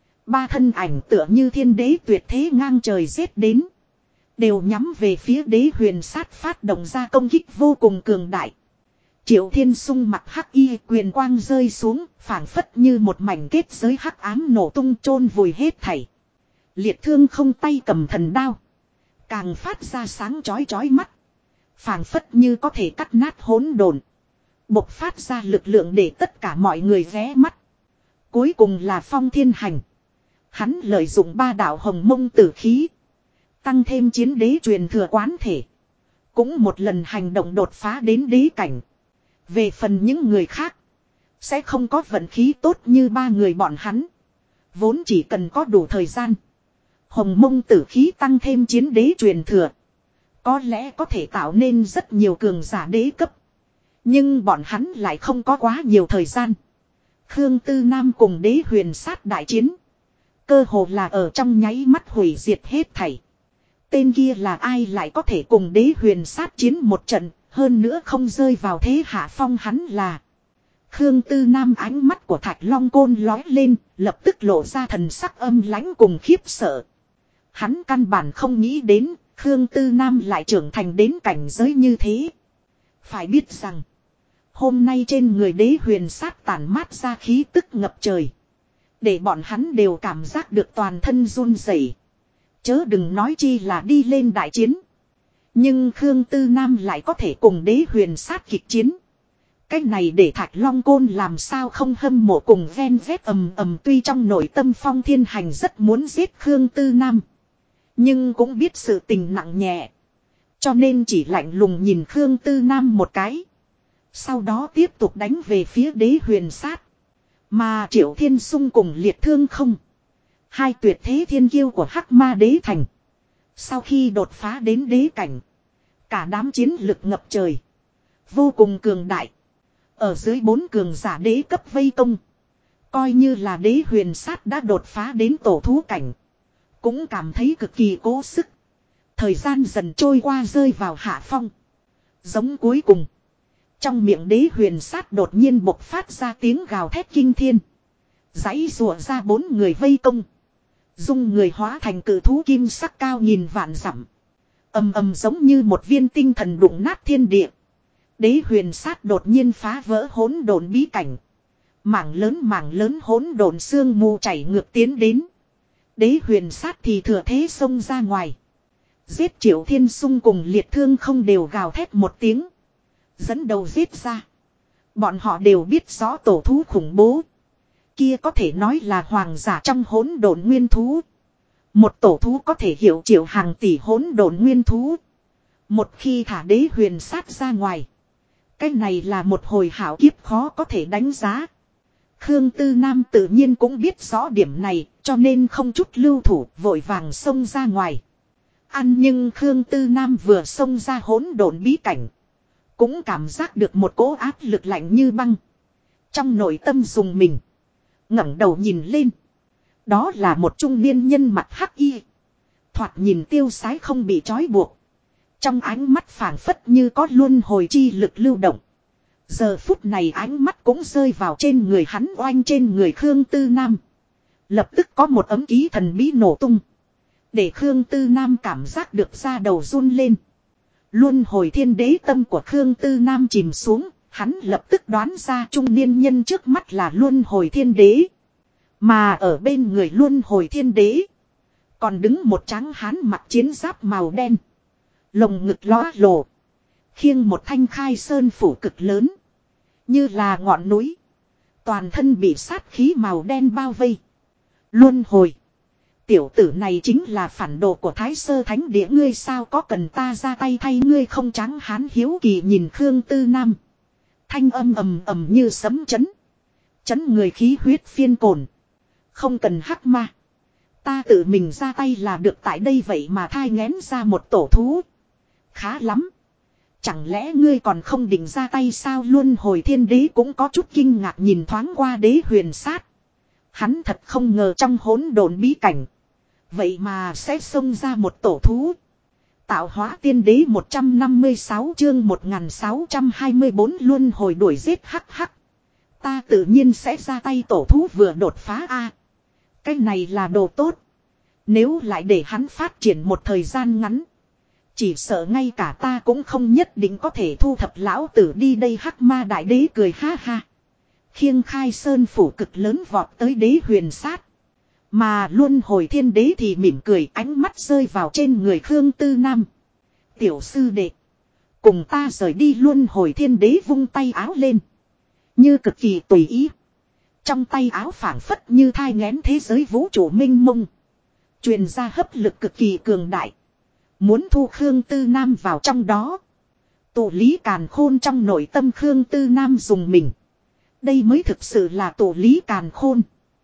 Ba thân ảnh tựa như thiên đế tuyệt thế ngang trời giết đến. Đều nhắm về phía đế huyền sát phát động ra công kích vô cùng cường đại. Triệu Thiên Sung mặt hắc y quyền quang rơi xuống, phảng phất như một mảnh kết giới hắc ám nổ tung chôn vùi hết thảy. Liệt Thương không tay cầm thần đao. Càng phát ra sáng chói mắt. Phảng phất như có thể cắt nát hỗn độn. Bộc phát ra lực lượng để tất cả mọi người ghé mắt. Cuối cùng là Phong Thiên Hành. Hắn lợi dụng ba đạo hồng mông tử khí. Tăng thêm chiến đế truyền thừa quán thể. Cũng một lần hành động đột phá đến đế cảnh. Về phần những người khác. Sẽ không có vận khí tốt như ba người bọn hắn. Vốn chỉ cần có đủ thời gian. Hồng mông tử khí tăng thêm chiến đế truyền thừa. Có lẽ có thể tạo nên rất nhiều cường giả đế cấp. Nhưng bọn hắn lại không có quá nhiều thời gian. Khương Tư Nam cùng đế huyền sát đại chiến. Cơ hồ là ở trong nháy mắt hủy diệt hết thảy. Tên kia là ai lại có thể cùng đế huyền sát chiến một trận. Hơn nữa không rơi vào thế hạ phong hắn là. Khương Tư Nam ánh mắt của Thạch Long Côn lói lên. Lập tức lộ ra thần sắc âm lãnh cùng khiếp sợ. Hắn căn bản không nghĩ đến. Khương Tư Nam lại trưởng thành đến cảnh giới như thế. Phải biết rằng. Hôm nay trên người đế huyền sát tản mát ra khí tức ngập trời. Để bọn hắn đều cảm giác được toàn thân run rẩy. Chớ đừng nói chi là đi lên đại chiến. Nhưng Khương Tư Nam lại có thể cùng đế huyền sát kịch chiến. Cái này để Thạch Long Côn làm sao không hâm mộ cùng ven vét ầm tuy trong nội tâm Phong Thiên Hành rất muốn giết Khương Tư Nam. Nhưng cũng biết sự tình nặng nhẹ. Cho nên chỉ lạnh lùng nhìn Khương Tư Nam một cái. Sau đó tiếp tục đánh về phía đế huyền sát. Mà Triệu Thiên Sung cùng Liệt Thương không. Hai tuyệt thế thiên kiêu của Hắc Ma Đế Thành. Sau khi đột phá đến đế cảnh. Cả đám chiến lực ngập trời. Vô cùng cường đại. Ở dưới 4 cường giả đế cấp vây công. Coi như là đế huyền sát đã đột phá đến tổ thú cảnh. Cũng cảm thấy cực kỳ cố sức. Thời gian dần trôi qua rơi vào hạ phong. Giống cuối cùng. Trong miệng đế huyền sát đột nhiên bộc phát ra tiếng gào thét kinh thiên. Giãy rùa ra 4 người vây công. Dung người hóa thành cự thú kim sắc cao nghìn vạn dặm. Ầm giống như một viên tinh thần đụng nát thiên địa. Đế huyền sát đột nhiên phá vỡ hỗn độn bí cảnh. Mảng lớn hỗn độn sương mù chảy ngược tiến đến. Đế huyền sát thì thừa thế xông ra ngoài. Giết Triệu Thiên Sung cùng Liệt Thương không đều gào thét một tiếng. Dẫn đầu giết ra. Bọn họ đều biết rõ tổ thú khủng bố. Kia có thể nói là hoàng giả trong hỗn độn nguyên thú. Một tổ thú có thể hiệu triệu hàng tỷ hỗn độn nguyên thú. Một khi thả đế huyền sát ra ngoài. Cái này là một hồi hảo kiếp khó có thể đánh giá. Khương Tư Nam tự nhiên cũng biết rõ điểm này, cho nên không chút lưu thủ, vội vàng xông ra ngoài. Nhưng Khương Tư Nam vừa xông ra hỗn độn bí cảnh. Cũng cảm giác được một cỗ áp lực lạnh như băng. Trong nội tâm dùng mình. ngẩng đầu nhìn lên. Đó là một trung niên nhân mặt hắc y. Thoạt nhìn tiêu sái không bị trói buộc. Trong ánh mắt phảng phất như có luân hồi chi lực lưu động. Giờ phút này ánh mắt cũng rơi vào trên người hắn oanh trên người Khương Tư Nam. Lập tức có một ấm ký thần bí nổ tung. Để Khương Tư Nam cảm giác được da đầu run lên. Luân hồi thiên đế tâm của Khương Tư Nam chìm xuống. Hắn lập tức đoán ra trung niên nhân trước mắt là luân hồi thiên đế. Mà ở bên người luân hồi thiên đế. Còn đứng một tráng hán mặc chiến giáp màu đen. Lồng ngực lõa lồ. Khiêng một thanh khai sơn phủ cực lớn. Như là ngọn núi. Toàn thân bị sát khí màu đen bao vây. Luân hồi. Tiểu tử này chính là phản đồ của Thái Sơ Thánh Địa, ngươi sao có cần ta ra tay thay ngươi không? Tráng hán hiếu kỳ nhìn Khương Tư Nam. Thanh âm ầm ầm như sấm chấn. Chấn người khí huyết phiên cồn. Không cần hắc ma. Ta tự mình ra tay là được, tại đây vậy mà thai nghén ra một tổ thú. Khá lắm. Chẳng lẽ ngươi còn không định ra tay sao? Luân hồi thiên đế cũng có chút kinh ngạc nhìn thoáng qua đế huyền sát. Hắn thật không ngờ trong hỗn độn bí cảnh. Vậy mà sẽ xông ra một tổ thú. Tạo hóa tiên đế 156 chương 1624 luân hồi đuổi giết hắc hắc. Ta tự nhiên sẽ ra tay, tổ thú vừa đột phá a. Cái này là đồ tốt. Nếu lại để hắn phát triển một thời gian ngắn. Chỉ sợ ngay cả ta cũng không nhất định có thể thu thập lão tử đi đây. Hắc ma đại đế cười ha ha. Khiêng khai sơn phủ cực lớn vọt tới đế huyền sát. Mà luân hồi thiên đế thì mỉm cười, ánh mắt rơi vào trên người Khương Tư Nam. Tiểu sư đệ. Cùng ta rời đi. Luân hồi thiên đế vung tay áo lên. Như cực kỳ tùy ý. Trong tay áo phảng phất như thai nghén thế giới vũ trụ minh mông. Truyền ra hấp lực cực kỳ cường đại. Muốn thu Khương Tư Nam vào trong đó. Tụ lý càn khôn trong nội tâm Khương Tư Nam dùng mình. Đây mới thực sự là tụ lý càn khôn.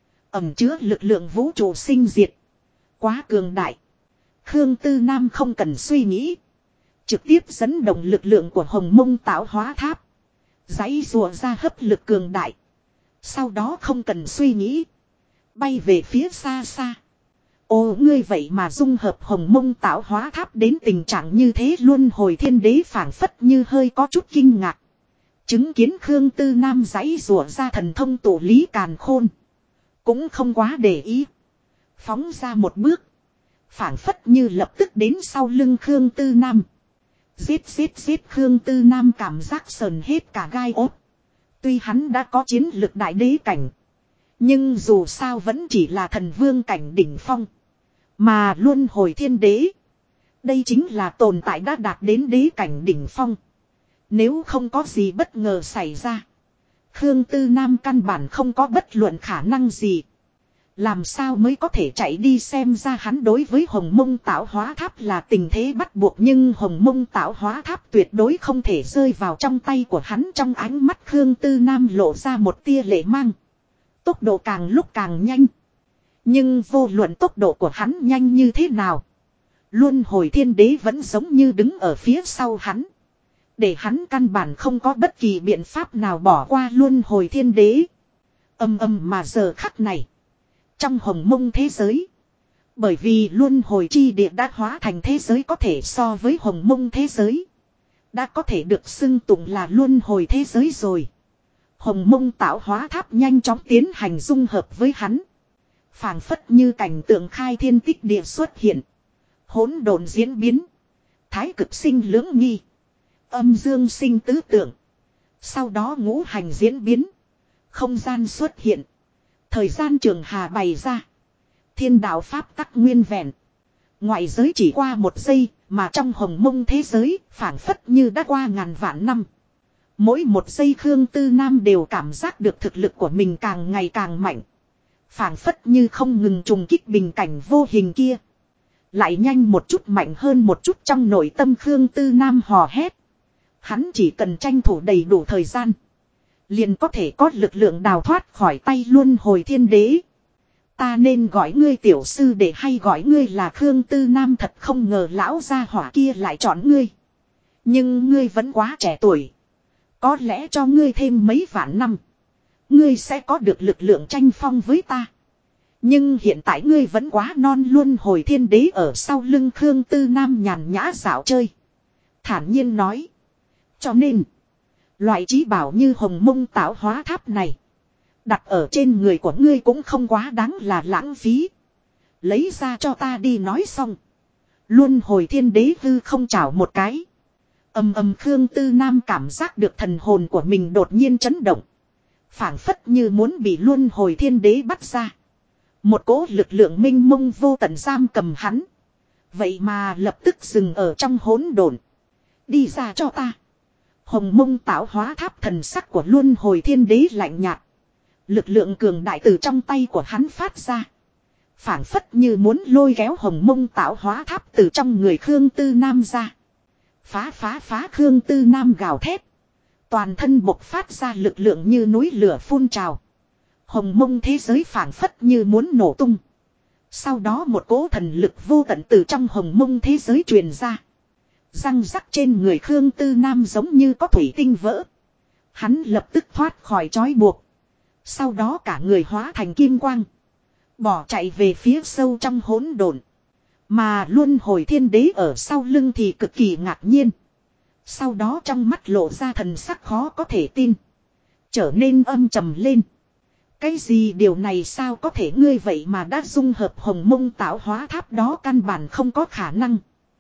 Ẩn chứa lực lượng vũ trụ sinh diệt. Quá cường đại. Khương Tư Nam không cần suy nghĩ. Trực tiếp dẫn động lực lượng của Hồng Mông Tạo Hóa Tháp. Giãy rùa ra hấp lực cường đại. Sau đó không cần suy nghĩ. Bay về phía xa xa. Ồ, ngươi vậy mà dung hợp Hồng Mông Tạo Hóa Tháp đến tình trạng như thế? Luân hồi thiên đế phảng phất như hơi có chút kinh ngạc. Chứng kiến Khương Tư Nam giãy rùa ra thần thông tụ lý càn khôn. Cũng không quá để ý. Phóng ra một bước. Phảng phất như lập tức đến sau lưng Khương Tư Nam. Giết giết giết. Khương Tư Nam cảm giác sờn hết cả gai ốt. Tuy hắn đã có chiến lực đại đế cảnh. Nhưng dù sao vẫn chỉ là thần vương cảnh đỉnh phong. Mà luân hồi thiên đế. Đây chính là tồn tại đã đạt đến đế cảnh đỉnh phong. Nếu không có gì bất ngờ xảy ra. Khương Tư Nam căn bản không có bất luận khả năng gì. Làm sao mới có thể chạy đi? Xem ra hắn đối với Hồng Mông Tạo Hóa Tháp là tình thế bắt buộc. Nhưng Hồng Mông Tạo Hóa Tháp tuyệt đối không thể rơi vào trong tay của hắn. Trong ánh mắt Khương Tư Nam lộ ra một tia lệ mang. Tốc độ càng lúc càng nhanh. Nhưng vô luận tốc độ của hắn nhanh như thế nào. Luân hồi thiên đế vẫn giống như đứng ở phía sau hắn. Để hắn căn bản không có bất kỳ biện pháp nào bỏ qua luân hồi thiên đế. Âm âm mà giờ khắc này. Trong Hồng Mông thế giới. Bởi vì luân hồi chi địa đã hóa thành thế giới có thể so với Hồng Mông thế giới. Đã có thể được xưng tụng là luân hồi thế giới rồi. Hồng Mông Tạo Hóa Tháp nhanh chóng tiến hành dung hợp với hắn. Phảng phất như cảnh tượng khai thiên tích địa xuất hiện. Hỗn độn diễn biến. Thái cực sinh lưỡng nghi. Âm dương sinh tứ tượng. Sau đó ngũ hành diễn biến. Không gian xuất hiện. Thời gian trường hà bày ra. Thiên đạo pháp tắc nguyên vẹn. Ngoại giới chỉ qua một giây. Mà trong Hồng Mông thế giới phảng phất như đã qua ngàn vạn năm. Mỗi một giây Khương Tư Nam đều cảm giác được thực lực của mình càng ngày càng mạnh. Phảng phất như không ngừng trùng kích bình cảnh vô hình kia. Lại nhanh một chút mạnh hơn một chút trong nội tâm Khương Tư Nam hò hét. Hắn chỉ cần tranh thủ đầy đủ thời gian. Liền có thể có lực lượng đào thoát khỏi tay luân hồi thiên đế. Ta nên gọi ngươi tiểu sư để hay gọi ngươi là Khương Tư Nam, thật không ngờ lão gia hỏa kia lại chọn ngươi. Nhưng ngươi vẫn quá trẻ tuổi. Có lẽ cho ngươi thêm mấy vạn năm. Ngươi sẽ có được lực lượng tranh phong với ta. Nhưng hiện tại ngươi vẫn quá non, luân hồi thiên đế ở sau lưng Khương Tư Nam nhàn nhã dạo chơi. Thản nhiên nói. Cho nên, loại trí bảo như hồng mông tạo hóa tháp này. Đặt ở trên người của ngươi cũng không quá đáng là lãng phí. Lấy ra cho ta đi, nói xong. Luân hồi thiên đế hư không chảo một cái. Khương Tư Nam cảm giác được thần hồn của mình đột nhiên chấn động. Phảng phất như muốn bị luân hồi thiên đế bắt ra. Một cỗ lực lượng minh mông vô tận giam cầm hắn. Vậy mà lập tức dừng ở trong hỗn độn. Đi ra cho ta. Hồng mông tạo hóa tháp, thần sắc của luân hồi thiên đế lạnh nhạt. Lực lượng cường đại từ trong tay của hắn phát ra. Phảng phất như muốn lôi kéo hồng mông tạo hóa tháp từ trong người Khương Tư Nam ra. Phá Khương Tư Nam gào thét. Toàn thân bộc phát ra lực lượng như núi lửa phun trào. Hồng mông thế giới phảng phất như muốn nổ tung. Sau đó một cỗ thần lực vô tận từ trong hồng mông thế giới truyền ra. Răng rắc trên người Khương Tư Nam giống như có thủy tinh vỡ. Hắn lập tức thoát khỏi trói buộc. Sau đó cả người hóa thành kim quang. Bỏ chạy về phía sâu trong hỗn độn. Mà luân hồi thiên đế ở sau lưng thì cực kỳ ngạc nhiên. Sau đó trong mắt lộ ra thần sắc khó có thể tin. Trở nên âm trầm lên. Cái gì điều này sao có thể, ngươi vậy mà đã dung hợp hồng mông tạo hóa tháp, đó căn bản không có khả năng.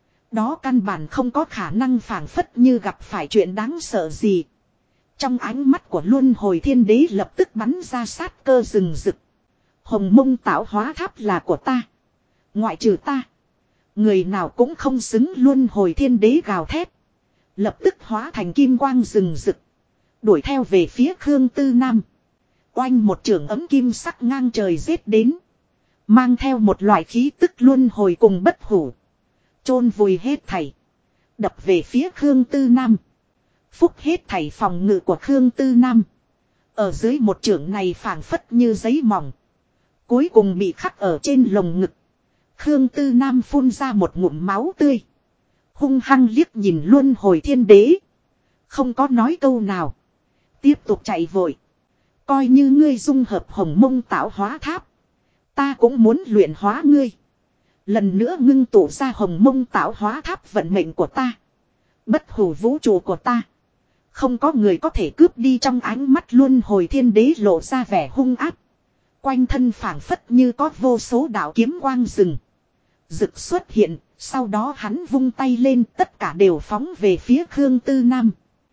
Đó căn bản không có khả năng, phảng phất như gặp phải chuyện đáng sợ gì. Trong ánh mắt của luân hồi thiên đế lập tức bắn ra sát cơ rừng rực. Hồng mông tạo hóa tháp là của ta. Ngoại trừ ta, người nào cũng không xứng, luân hồi thiên đế gào thét. Lập tức hóa thành kim quang rừng rực. Đuổi theo về phía Khương Tư Nam. Oanh, một trường ấm kim sắc ngang trời giết đến. Mang theo một loại khí tức luân hồi cùng bất hủ. Chôn vùi hết thảy. Đập về phía Khương Tư Nam. Phúc hết thảy phòng ngự của Khương Tư Nam. Ở dưới một trường này phảng phất như giấy mỏng. Cuối cùng bị khắc ở trên lồng ngực. Khương Tư Nam phun ra một ngụm máu tươi. Hung hăng liếc nhìn luân hồi thiên đế. Không có nói câu nào. Tiếp tục chạy vội. Coi như ngươi dung hợp hồng mông tạo hóa tháp. Ta cũng muốn luyện hóa ngươi. Lần nữa ngưng tụ ra hồng mông tạo hóa tháp, vận mệnh của ta. Bất hủ vũ trụ của ta. Không có người có thể cướp đi, trong ánh mắt luân hồi thiên đế lộ ra vẻ hung ác. Quanh thân phảng phất như có vô số đạo kiếm quang rừng rực xuất hiện. Sau đó hắn vung tay lên, tất cả đều phóng về phía Khương Tư Nam.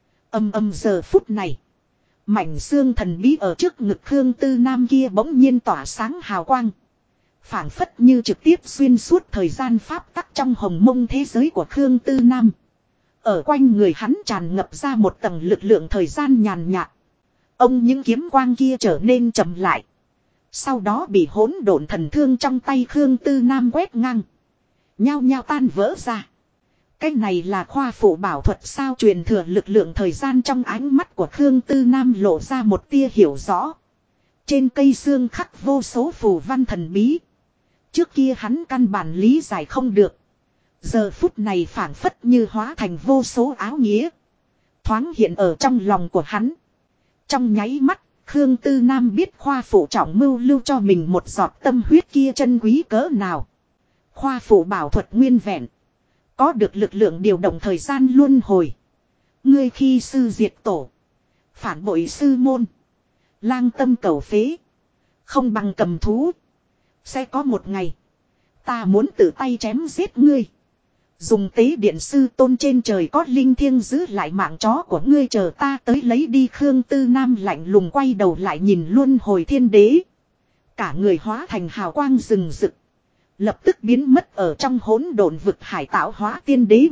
Giờ phút này. Mảnh xương thần bí ở trước ngực Khương Tư Nam kia bỗng nhiên tỏa sáng hào quang. Phảng phất như trực tiếp xuyên suốt thời gian pháp tắc trong hồng mông thế giới của Khương Tư Nam. Ở quanh người hắn tràn ngập ra một tầng lực lượng thời gian nhàn nhạt. Những kiếm quang kia trở nên chậm lại. Sau đó bị hỗn độn thần thương trong tay Khương Tư Nam quét ngang. Nhao nhao tan vỡ ra. Cái này là khoa phụ bảo thuật sao, truyền thừa lực lượng thời gian, trong ánh mắt của Khương Tư Nam lộ ra một tia hiểu rõ. Trên cây xương khắc vô số phù văn thần bí. Trước kia hắn căn bản lý giải không được. Giờ phút này phảng phất như hóa thành vô số áo nghĩa. Thoáng hiện ở trong lòng của hắn. Trong nháy mắt, Khương Tư Nam biết khoa phụ trọng mưu lưu cho mình một giọt tâm huyết kia chân quý cỡ nào. Khoa phụ bảo thuật nguyên vẹn. Có được lực lượng điều động thời gian luân hồi. Ngươi khi sư diệt tổ. Phản bội sư môn. Lang tâm cầu phế. Không bằng cầm thú. Sẽ có một ngày. Ta muốn tự tay chém giết ngươi. Dùng tế điện sư tôn trên trời có linh thiêng giữ lại mạng chó của ngươi, chờ ta tới lấy đi. Khương Tư Nam lạnh lùng quay đầu lại nhìn luân hồi thiên đế. Cả người hóa thành hào quang rừng rực. Lập tức biến mất ở trong hỗn độn vực hải. Tạo hóa tiên đế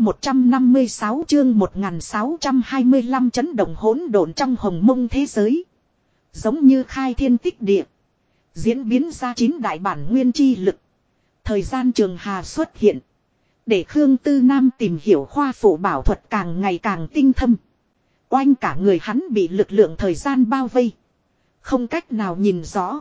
156 chương 1625 chấn động hỗn độn trong hồng mông thế giới. Giống như khai thiên tích địa. Diễn biến ra 9 đại bản nguyên chi lực. Thời gian trường hà xuất hiện. Để Khương Tư Nam tìm hiểu khoa phụ bảo thuật càng ngày càng tinh thâm. Oanh cả người hắn bị lực lượng thời gian bao vây. Không cách nào nhìn rõ.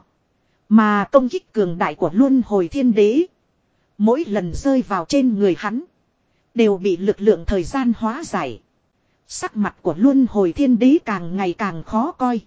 Mà công kích cường đại của luân hồi thiên đế. Mỗi lần rơi vào trên người hắn. Đều bị lực lượng thời gian hóa giải. Sắc mặt của luân hồi thiên đế càng ngày càng khó coi.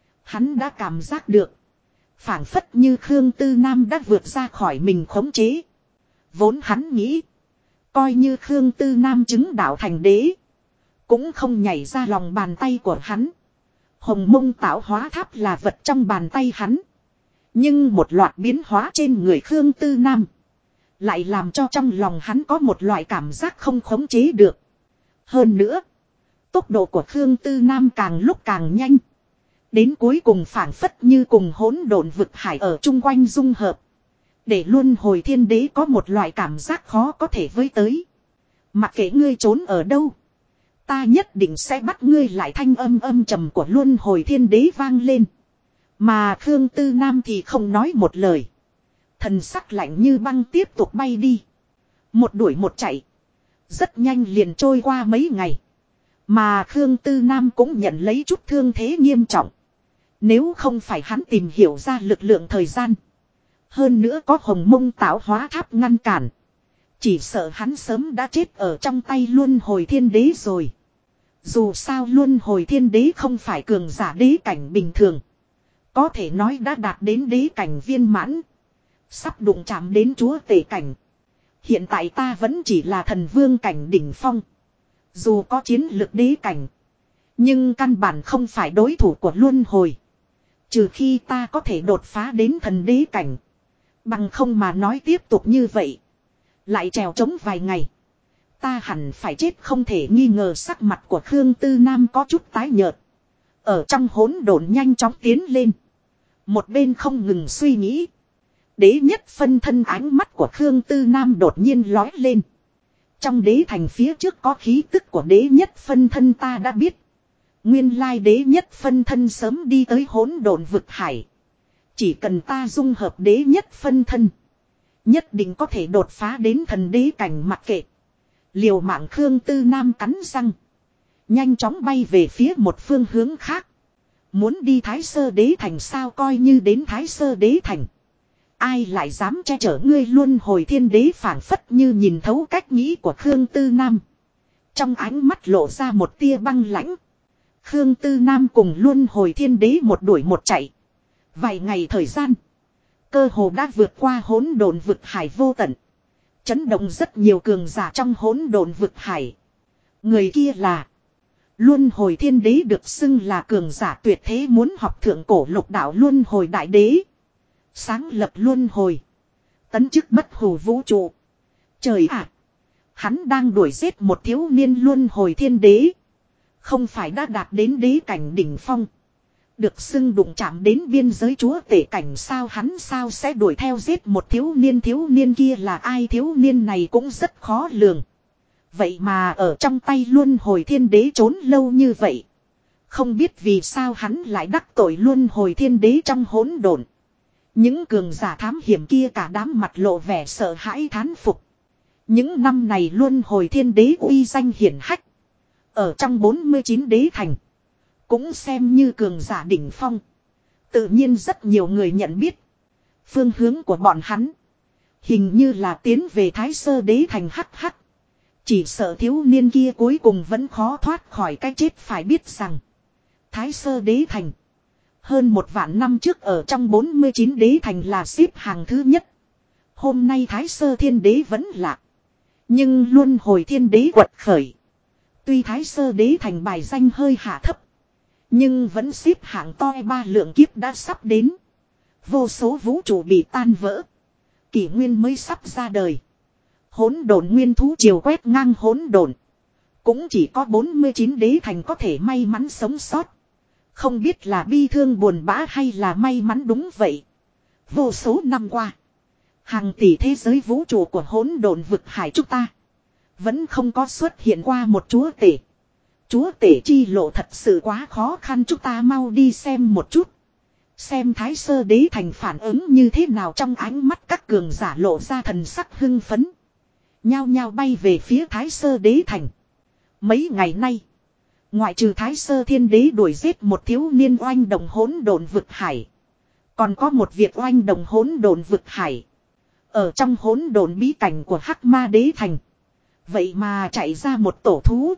Hắn đã cảm giác được. Phảng phất như Khương Tư Nam đã vượt ra khỏi mình khống chế. Vốn hắn nghĩ. Coi như Khương Tư Nam chứng đạo thành đế. Cũng không nhảy ra lòng bàn tay của hắn. Hồng mông tạo hóa tháp là vật trong bàn tay hắn. Nhưng một loạt biến hóa trên người Khương Tư Nam. Lại làm cho trong lòng hắn có một loại cảm giác không khống chế được. Hơn nữa. Tốc độ của Khương Tư Nam càng lúc càng nhanh. Đến cuối cùng phảng phất như cùng hỗn độn vực hải ở chung quanh dung hợp. Để luân hồi thiên đế có một loại cảm giác khó có thể với tới. Mặc kệ ngươi trốn ở đâu. Ta nhất định sẽ bắt ngươi lại, thanh âm âm trầm của luân hồi thiên đế vang lên. Mà Khương Tư Nam thì không nói một lời. Thần sắc lạnh như băng tiếp tục bay đi. Một đuổi một chạy. Rất nhanh liền trôi qua mấy ngày. Mà Khương Tư Nam cũng nhận lấy chút thương thế nghiêm trọng. Nếu không phải hắn tìm hiểu ra lực lượng thời gian. Hơn nữa có hồng mông tạo hóa tháp ngăn cản. Chỉ sợ hắn sớm đã chết ở trong tay luân hồi thiên đế rồi. Dù sao luân hồi thiên đế không phải cường giả đế cảnh bình thường. Có thể nói đã đạt đến đế cảnh viên mãn. Sắp đụng chạm đến chúa tể cảnh. Hiện tại ta vẫn chỉ là thần vương cảnh đỉnh phong. Dù có chiến lực đế cảnh. Nhưng căn bản không phải đối thủ của luân hồi. Trừ khi ta có thể đột phá đến thần đế cảnh. Bằng không mà nói tiếp tục như vậy. Lại trèo trống vài ngày. Ta hẳn phải chết không thể nghi ngờ. Sắc mặt của Khương Tư Nam có chút tái nhợt. Ở trong hỗn độn nhanh chóng tiến lên. Một bên không ngừng suy nghĩ. Đế nhất phân thân, ánh mắt của Khương Tư Nam đột nhiên lói lên. Trong đế thành phía trước có khí tức của đế nhất phân thân, ta đã biết. Nguyên lai đế nhất phân thân sớm đi tới hỗn độn vực hải. Chỉ cần ta dung hợp đế nhất phân thân. Nhất định có thể đột phá đến thần đế cảnh, mặc kệ. Liều mạng Khương Tư Nam cắn răng. Nhanh chóng bay về phía một phương hướng khác. Muốn đi Thái Sơ Đế Thành sao? Coi như đến Thái Sơ Đế Thành. Ai lại dám che chở ngươi? Luân hồi thiên đế phảng phất như nhìn thấu cách nghĩ của Khương Tư Nam. Trong ánh mắt lộ ra một tia băng lãnh. Khương Tư Nam cùng luân hồi thiên đế một đuổi một chạy. Vài ngày thời gian. Cơ hồ đã vượt qua hỗn độn vực hải vô tận. Chấn động rất nhiều cường giả trong hỗn độn vực hải. Người kia là luân hồi thiên đế, được xưng là cường giả tuyệt thế, muốn học thượng cổ lục đạo luân hồi đại đế. Sáng lập luân hồi. Tấn chức bất hủ vũ trụ. Trời ạ! Hắn đang đuổi giết một thiếu niên luân hồi thiên đế. Không phải đã đạt đến đế cảnh đỉnh phong. Được xưng đụng chạm đến biên giới chúa tể cảnh sao? Hắn sao sẽ đuổi theo giết một thiếu niên? Thiếu niên kia là ai? Thiếu niên này cũng rất khó lường. Vậy mà ở trong tay luân hồi thiên đế trốn lâu như vậy. Không biết vì sao hắn lại đắc tội luân hồi thiên đế trong hỗn độn. Những cường giả thám hiểm kia cả đám mặt lộ vẻ sợ hãi thán phục. Những năm này luân hồi thiên đế uy danh hiển hách. Ở trong 49 đế thành. Cũng xem như cường giả đỉnh phong. Tự nhiên rất nhiều người nhận biết. Phương hướng của bọn hắn. Hình như là tiến về Thái Sơ Đế Thành. hh. Chỉ sợ thiếu niên kia cuối cùng vẫn khó thoát khỏi cái chết. Phải biết rằng Thái Sơ Đế Thành hơn 1.000 năm trước ở trong 49 đế thành là xếp hàng thứ nhất. Hôm nay Thái Sơ Thiên Đế vẫn lạc. Nhưng luân hồi thiên đế quật khởi. Tuy Thái Sơ Đế Thành bài danh hơi hạ thấp. Nhưng vẫn xếp hạng to. 3 lượng kiếp đã sắp đến. Vô số vũ trụ bị tan vỡ. Kỷ nguyên mới sắp ra đời. Hỗn độn nguyên thú triều quét ngang hỗn độn. Cũng chỉ có 49 đế thành có thể may mắn sống sót. Không biết là bi thương buồn bã hay là may mắn. Đúng vậy. Vô số năm qua. Hàng tỷ thế giới vũ trụ của hỗn độn vực hải chúng ta. Vẫn không có xuất hiện qua một chúa tể. Chúa tể chi lộ thật sự quá khó khăn. Chúng ta mau đi xem một chút. Xem Thái Sơ Đế Thành phản ứng như thế nào, trong ánh mắt các cường giả lộ ra thần sắc hưng phấn. Nhao nhao bay về phía Thái Sơ Đế Thành. Mấy ngày nay, ngoại trừ Thái Sơ Thiên Đế đuổi giết một thiếu niên oanh động hỗn độn vực hải, còn có một việc oanh động hỗn độn vực hải. Ở trong hỗn độn bí cảnh của Hắc Ma Đế Thành, vậy mà chạy ra một tổ thú,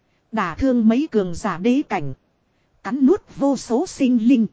đả thương mấy cường giả đế cảnh, cắn nuốt vô số sinh linh.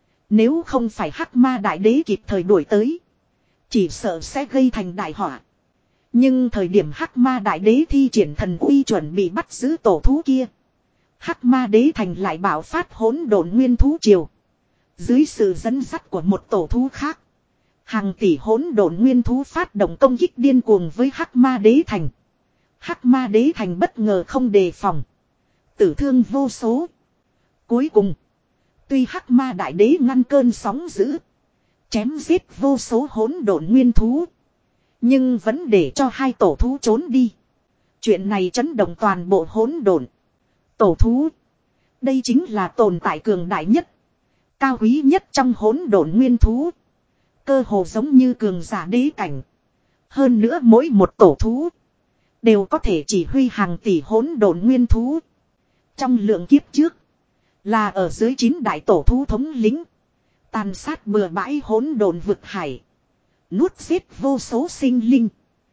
Nếu không phải Hắc Ma Đại Đế kịp thời đuổi tới, chỉ sợ sẽ gây thành đại họa. Nhưng thời điểm Hắc Ma Đại Đế thi triển thần uy chuẩn bị bắt giữ tổ thú kia, Hắc Ma Đế Thành lại bạo phát hỗn độn nguyên thú triều. Dưới sự dẫn dắt của một tổ thú khác, hàng tỷ hỗn độn nguyên thú phát động công kích điên cuồng với Hắc Ma Đế Thành. Hắc Ma Đế Thành bất ngờ không đề phòng, tử thương vô số. Cuối cùng, tuy Hắc Ma Đại Đế ngăn cơn sóng dữ, chém giết vô số hỗn độn nguyên thú, nhưng vẫn để cho hai tổ thú trốn đi. Chuyện này chấn động toàn bộ hỗn độn. Tổ thú, đây chính là tồn tại cường đại nhất, cao quý nhất trong hỗn độn nguyên thú, cơ hồ giống như cường giả đế cảnh. Hơn nữa mỗi một tổ thú đều có thể chỉ huy hàng tỷ hỗn độn nguyên thú. Trong lượng kiếp trước, là ở dưới 9 đại tổ thú thống lĩnh, tàn sát bừa bãi hỗn độn vực hải, nuốt giết vô số sinh linh.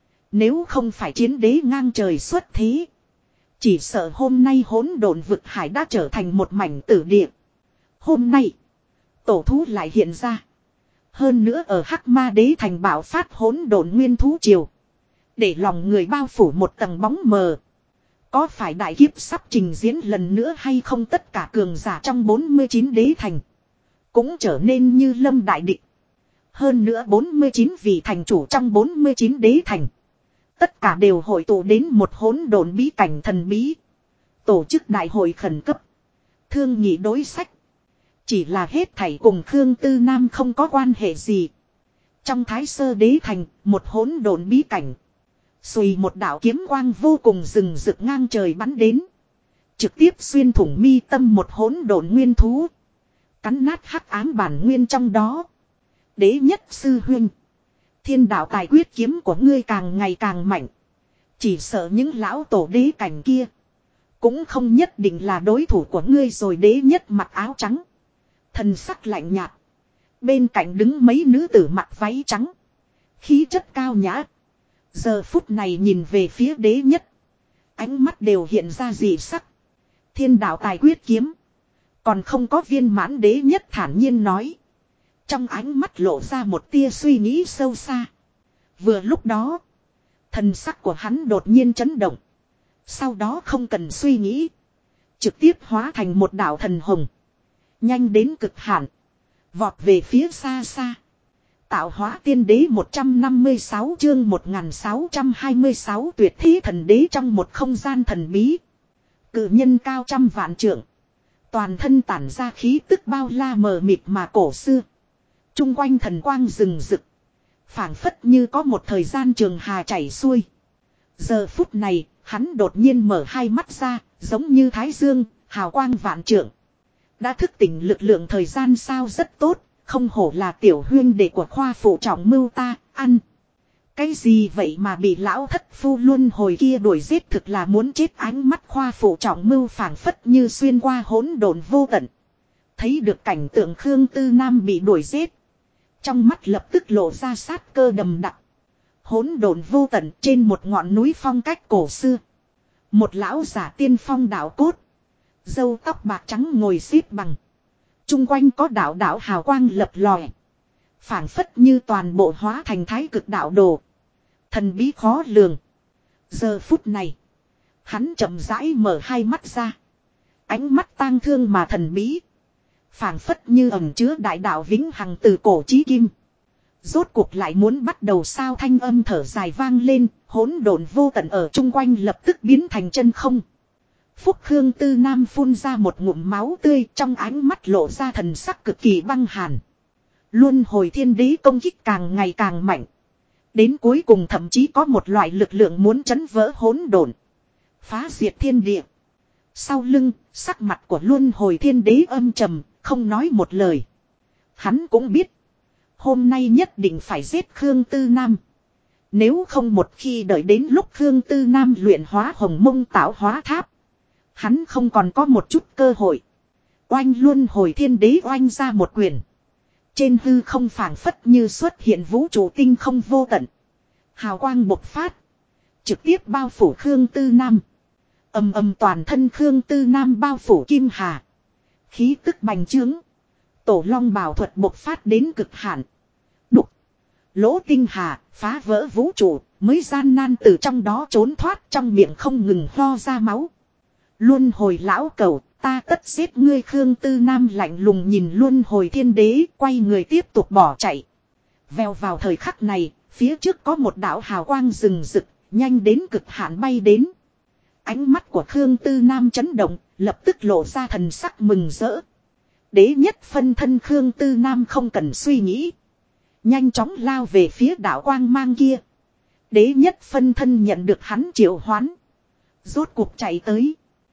Nếu không phải chiến đế ngang trời xuất thế, chỉ sợ hôm nay hỗn độn vực hải đã trở thành một mảnh tử địa. Hôm nay, tổ thú lại hiện ra. Hơn nữa ở Hắc Ma Đế Thành bạo phát hỗn độn nguyên thú triều, để lòng người bao phủ một tầng bóng mờ. Có phải đại kiếp sắp trình diễn lần nữa hay không? Tất cả cường giả trong 49 đế thành cũng trở nên như lâm đại địch. Hơn nữa 49 vị thành chủ trong 49 đế thành, tất cả đều hội tụ đến một hỗn độn bí cảnh thần bí, tổ chức đại hội khẩn cấp, thương nghị đối sách. Chỉ là hết thảy cùng Khương Tư Nam không có quan hệ gì. Trong Thái Sơ Đế Thành, một hỗn độn bí cảnh, xùy một đạo kiếm quang vô cùng rừng rực ngang trời bắn đến, trực tiếp xuyên thủng mi tâm một hỗn độn nguyên thú, cắn nát hắc ám bản nguyên trong đó. Đế nhất sư huynh, thiên đạo tài quyết kiếm của ngươi càng ngày càng mạnh, chỉ sợ những lão tổ đế cảnh kia cũng không nhất định là đối thủ của ngươi rồi. Đế nhất mặc áo trắng, thần sắc lạnh nhạt, bên cạnh đứng mấy nữ tử mặc váy trắng, khí chất cao nhã. Giờ phút này nhìn về phía đế nhất, ánh mắt đều hiện ra dị sắc. Thiên đạo tài quyết kiếm còn không có viên mãn. Đế nhất thản nhiên nói, trong ánh mắt lộ ra một tia suy nghĩ sâu xa. Vừa lúc đó, thần sắc của hắn đột nhiên chấn động, sau đó không cần suy nghĩ, trực tiếp hóa thành một đạo thần hồng, nhanh đến cực hạn, vọt về phía xa xa. Tạo hóa tiên đế 156 chương 1626 tuyệt thế thần đế. Trong một không gian thần bí, cự nhân cao trăm vạn trượng, toàn thân tản ra khí tức bao la mờ mịt mà cổ xưa, chung quanh thần quang rừng rực, phảng phất như có một thời gian trường hà chảy xuôi. Giờ phút này, hắn đột nhiên mở hai mắt ra, giống như thái dương, hào quang vạn trượng. Đã thức tỉnh lực lượng thời gian sao? Rất tốt, không hổ là tiểu huyên đệ của khoa phụ trọng mưu ta. Ăn cái gì vậy mà bị lão thất phu luân hồi kia đuổi giết, thực là muốn chết. Ánh mắt khoa phụ trọng mưu phảng phất như xuyên qua hỗn độn vô tận, thấy được cảnh tượng Khương Tư Nam bị đuổi giết, trong mắt lập tức lộ ra sát cơ đầm đặc. Hỗn độn vô tận, trên một ngọn núi phong cách cổ xưa, một lão giả tiên phong đạo cốt, râu tóc bạc trắng ngồi xếp bằng, chung quanh có đạo đạo hào quang lập lòe, phảng phất như toàn bộ hóa thành thái cực đạo đồ, thần bí khó lường. Giờ phút này, hắn chậm rãi mở hai mắt ra, ánh mắt tang thương mà thần bí, phảng phất như ẩn chứa đại đạo vĩnh hằng từ cổ chí kim. Rốt cuộc lại muốn bắt đầu sao? Thanh âm thở dài vang lên, hỗn độn vô tận ở chung quanh lập tức biến thành chân không. Phúc Khương Tư Nam phun ra một ngụm máu tươi, trong ánh mắt lộ ra thần sắc cực kỳ băng hàn. Luân hồi thiên đế công kích càng ngày càng mạnh, đến cuối cùng thậm chí có một loại lực lượng muốn chấn vỡ hỗn độn, phá diệt thiên địa. Sau lưng, sắc mặt của luân hồi thiên đế âm trầm, không nói một lời. Hắn cũng biết. Hôm nay nhất định phải giết Khương Tư Nam. Nếu không một khi đợi đến lúc Khương Tư Nam luyện hóa hồng mông tạo hóa tháp. Hắn không còn có một chút cơ hội. Oanh luân hồi thiên đế oanh ra một quyền. Trên hư không phảng phất như xuất hiện vũ trụ tinh không vô tận. Hào quang bộc phát. Trực tiếp bao phủ Khương Tư Nam. Ầm ầm toàn thân Khương Tư Nam bao phủ kim hà. Khí tức bành trướng. Tổ long bảo thuật bộc phát đến cực hạn. Đục. Lỗ tinh hà phá vỡ vũ trụ. Mới gian nan từ trong đó trốn thoát, trong miệng không ngừng ho ra máu. Luân hồi lão cầu, ta tất giết ngươi. Khương Tư Nam lạnh lùng nhìn luân hồi thiên đế, quay người tiếp tục bỏ chạy. Vèo vào thời khắc này, phía trước có một đạo hào quang rừng rực, nhanh đến cực hạn bay đến. Ánh mắt của Khương Tư Nam chấn động, lập tức lộ ra thần sắc mừng rỡ. Đế nhất phân thân Khương Tư Nam không cần suy nghĩ. Nhanh chóng lao về phía đạo quang mang kia. Đế nhất phân thân nhận được hắn triệu hoán. Rốt cuộc chạy tới.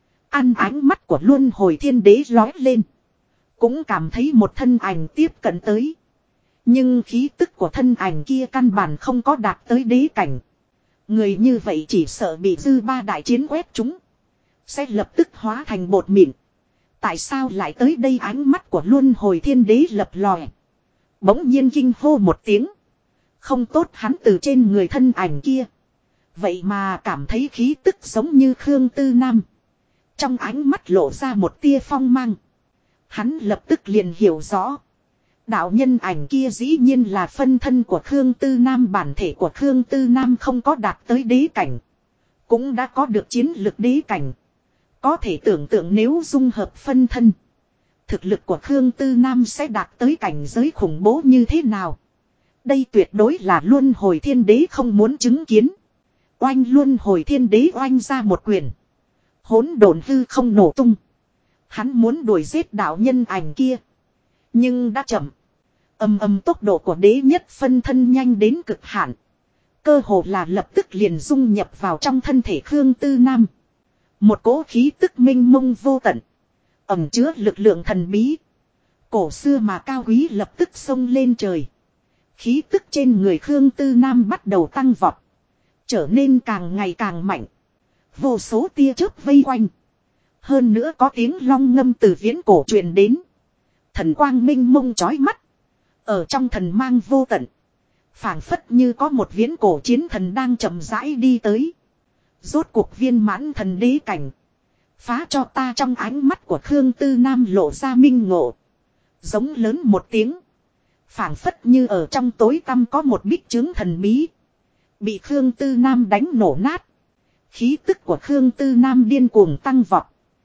Ăn ánh mắt của luân hồi thiên đế lói lên. Cũng cảm thấy một thân ảnh tiếp cận tới. Nhưng khí tức của thân ảnh kia căn bản không có đạt tới đế cảnh. Người như vậy chỉ sợ bị dư ba đại chiến quét chúng. Sẽ lập tức hóa thành bột mịn. Tại sao lại tới đây? Ánh mắt của luân hồi thiên đế lập lòe. Bỗng nhiên kinh hô một tiếng. Không tốt, hắn từ trên người thân ảnh kia. Vậy mà cảm thấy khí tức giống như Khương Tư Nam. Trong ánh mắt lộ ra một tia phong mang. Hắn lập tức liền hiểu rõ. Đạo nhân ảnh kia dĩ nhiên là phân thân của Khương Tư Nam. Bản thể của Khương Tư Nam không có đạt tới đế cảnh. Cũng đã có được chiến lực đế cảnh. Có thể tưởng tượng nếu dung hợp phân thân. Thực lực của Khương Tư Nam sẽ đạt tới cảnh giới khủng bố như thế nào. Đây tuyệt đối là luân hồi thiên đế không muốn chứng kiến. Oanh luân hồi thiên đế oanh ra một quyền. Hỗn độn hư không nổ tung. Hắn muốn đuổi giết đạo nhân ảnh kia. Nhưng đã chậm. Ầm ầm tốc độ của đế nhất phân thân nhanh đến cực hạn. Cơ hồ là lập tức liền dung nhập vào trong thân thể Khương Tư Nam. Một cỗ khí tức minh mông vô tận. Ẩm chứa lực lượng thần bí. Cổ xưa mà cao quý lập tức xông lên trời. Khí tức trên người Khương Tư Nam bắt đầu tăng vọt. Trở nên càng ngày càng mạnh. Vô số tia chớp vây quanh. Hơn nữa có tiếng long ngâm từ viễn cổ truyền đến. Thần quang minh mông chói mắt. Ở trong thần mang vô tận. Phảng phất như có một viễn cổ chiến thần đang chậm rãi đi tới. Rốt cuộc viên mãn thần đế cảnh. Phá cho ta. Trong ánh mắt của Khương Tư Nam lộ ra minh ngộ. Giống lớn một tiếng. Phảng phất như ở trong tối tăm có một bích trướng thần bí. Bị Khương Tư Nam đánh nổ nát. Khí tức của Khương Tư Nam điên cuồng tăng vọt.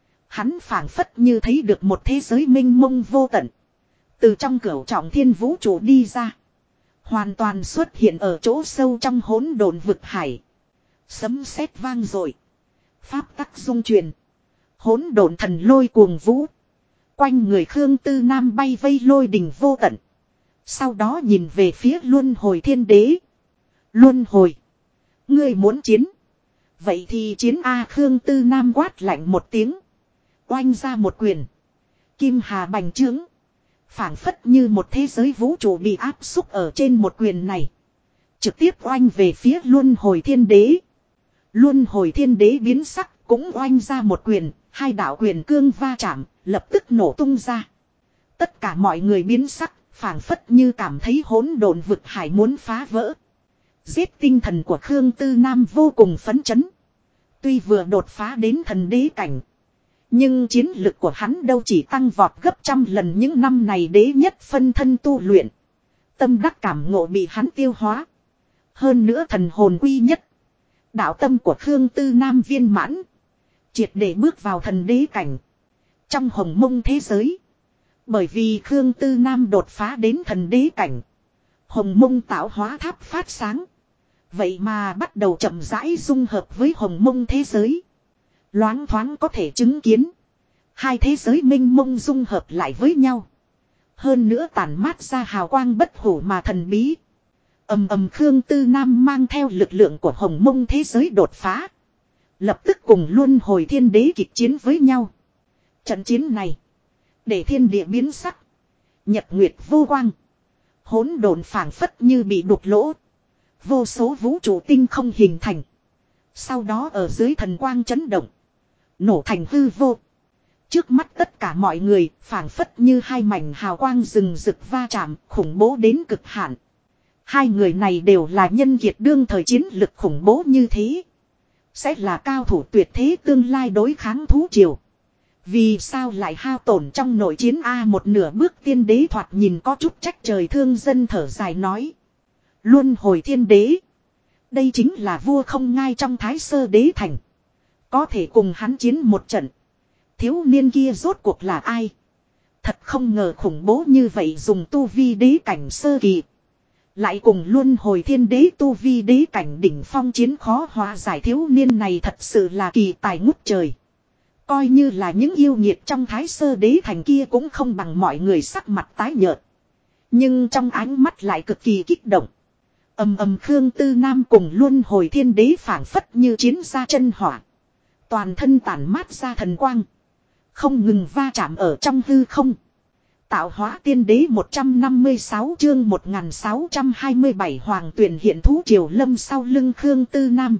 Hắn phảng phất như thấy được một thế giới minh mông vô tận. Từ trong cửu trọng thiên vũ trụ đi ra. Hoàn toàn xuất hiện ở chỗ sâu trong hỗn độn vực hải. Sấm sét vang dội. Pháp tắc dung truyền. Hỗn độn thần lôi cuồng vũ. Quanh người Khương Tư Nam bay vây lôi đình vô tận. Sau đó nhìn về phía luân hồi thiên đế. Luân hồi. Ngươi muốn chiến. Vậy thì chiến A. Khương Tư Nam quát lạnh một tiếng. Oanh ra một quyền. Kim hà bành trướng. Phảng phất như một thế giới vũ trụ bị áp xúc ở trên một quyền này. Trực tiếp oanh về phía luân hồi thiên đế. Luân hồi thiên đế biến sắc cũng oanh ra một quyền. Hai đạo quyền cương va chạm lập tức nổ tung ra. Tất cả mọi người biến sắc. Phảng phất như cảm thấy hỗn độn vực hải muốn phá vỡ. Giết tinh thần của Khương Tư Nam vô cùng phấn chấn. Tuy vừa đột phá đến thần đế cảnh. Nhưng chiến lực của hắn đâu chỉ tăng vọt gấp trăm lần những năm này đế nhất phân thân tu luyện. Tâm đắc cảm ngộ bị hắn tiêu hóa. Hơn nữa thần hồn quy nhất. Đạo tâm của Khương Tư Nam viên mãn. Triệt để bước vào thần đế cảnh. Trong hồng mông thế giới. Bởi vì Khương Tư Nam đột phá đến thần đế cảnh. Hồng mông tạo hóa tháp phát sáng. Vậy mà bắt đầu chậm rãi dung hợp với hồng mông thế giới. Loáng thoáng có thể chứng kiến. Hai thế giới minh mông dung hợp lại với nhau. Hơn nữa tản mát ra hào quang bất hủ mà thần bí. Ầm ầm Khương Tư Nam mang theo lực lượng của hồng mông thế giới đột phá. Lập tức cùng luân hồi thiên đế kịch chiến với nhau. Trận chiến này. Để thiên địa biến sắc. Nhật nguyệt vô quang. Hỗn độn phảng phất như bị đục lỗ. Vô số vũ trụ tinh không hình thành. Sau đó ở dưới thần quang chấn động. Nổ thành hư vô. Trước mắt tất cả mọi người phảng phất như hai mảnh hào quang rừng rực va chạm, khủng bố đến cực hạn. Hai người này đều là nhân kiệt đương thời chiến lực khủng bố như thế. Sẽ là cao thủ tuyệt thế tương lai đối kháng thú triều. Vì sao lại hao tổn trong nội chiến A, một nửa bước tiên đế thoạt nhìn có chút trách trời thương dân thở dài nói. Luân hồi thiên đế. Đây chính là vua không ngai trong Thái Sơ đế thành. Có thể cùng hắn chiến một trận. Thiếu niên kia rốt cuộc là ai? Thật không ngờ khủng bố như vậy, dùng tu vi đế cảnh sơ kỳ. Lại cùng luân hồi thiên đế tu vi đế cảnh đỉnh phong chiến khó hóa giải, thiếu niên này thật sự là kỳ tài ngút trời. Coi như là những yêu nghiệt trong Thái Sơ đế thành kia cũng không bằng mọi người, sắc mặt tái nhợt. Nhưng trong ánh mắt lại cực kỳ kích động. Ầm ầm, Khương Tư Nam cùng luân hồi thiên đế phảng phất như chiến ra chân hỏa. Toàn thân tản mát ra thần quang. Không ngừng va chạm ở trong hư không. Tạo hóa tiên đế 156 chương 1627 hoàng tuyển hiện thú triều lâm sau lưng Khương Tư Nam.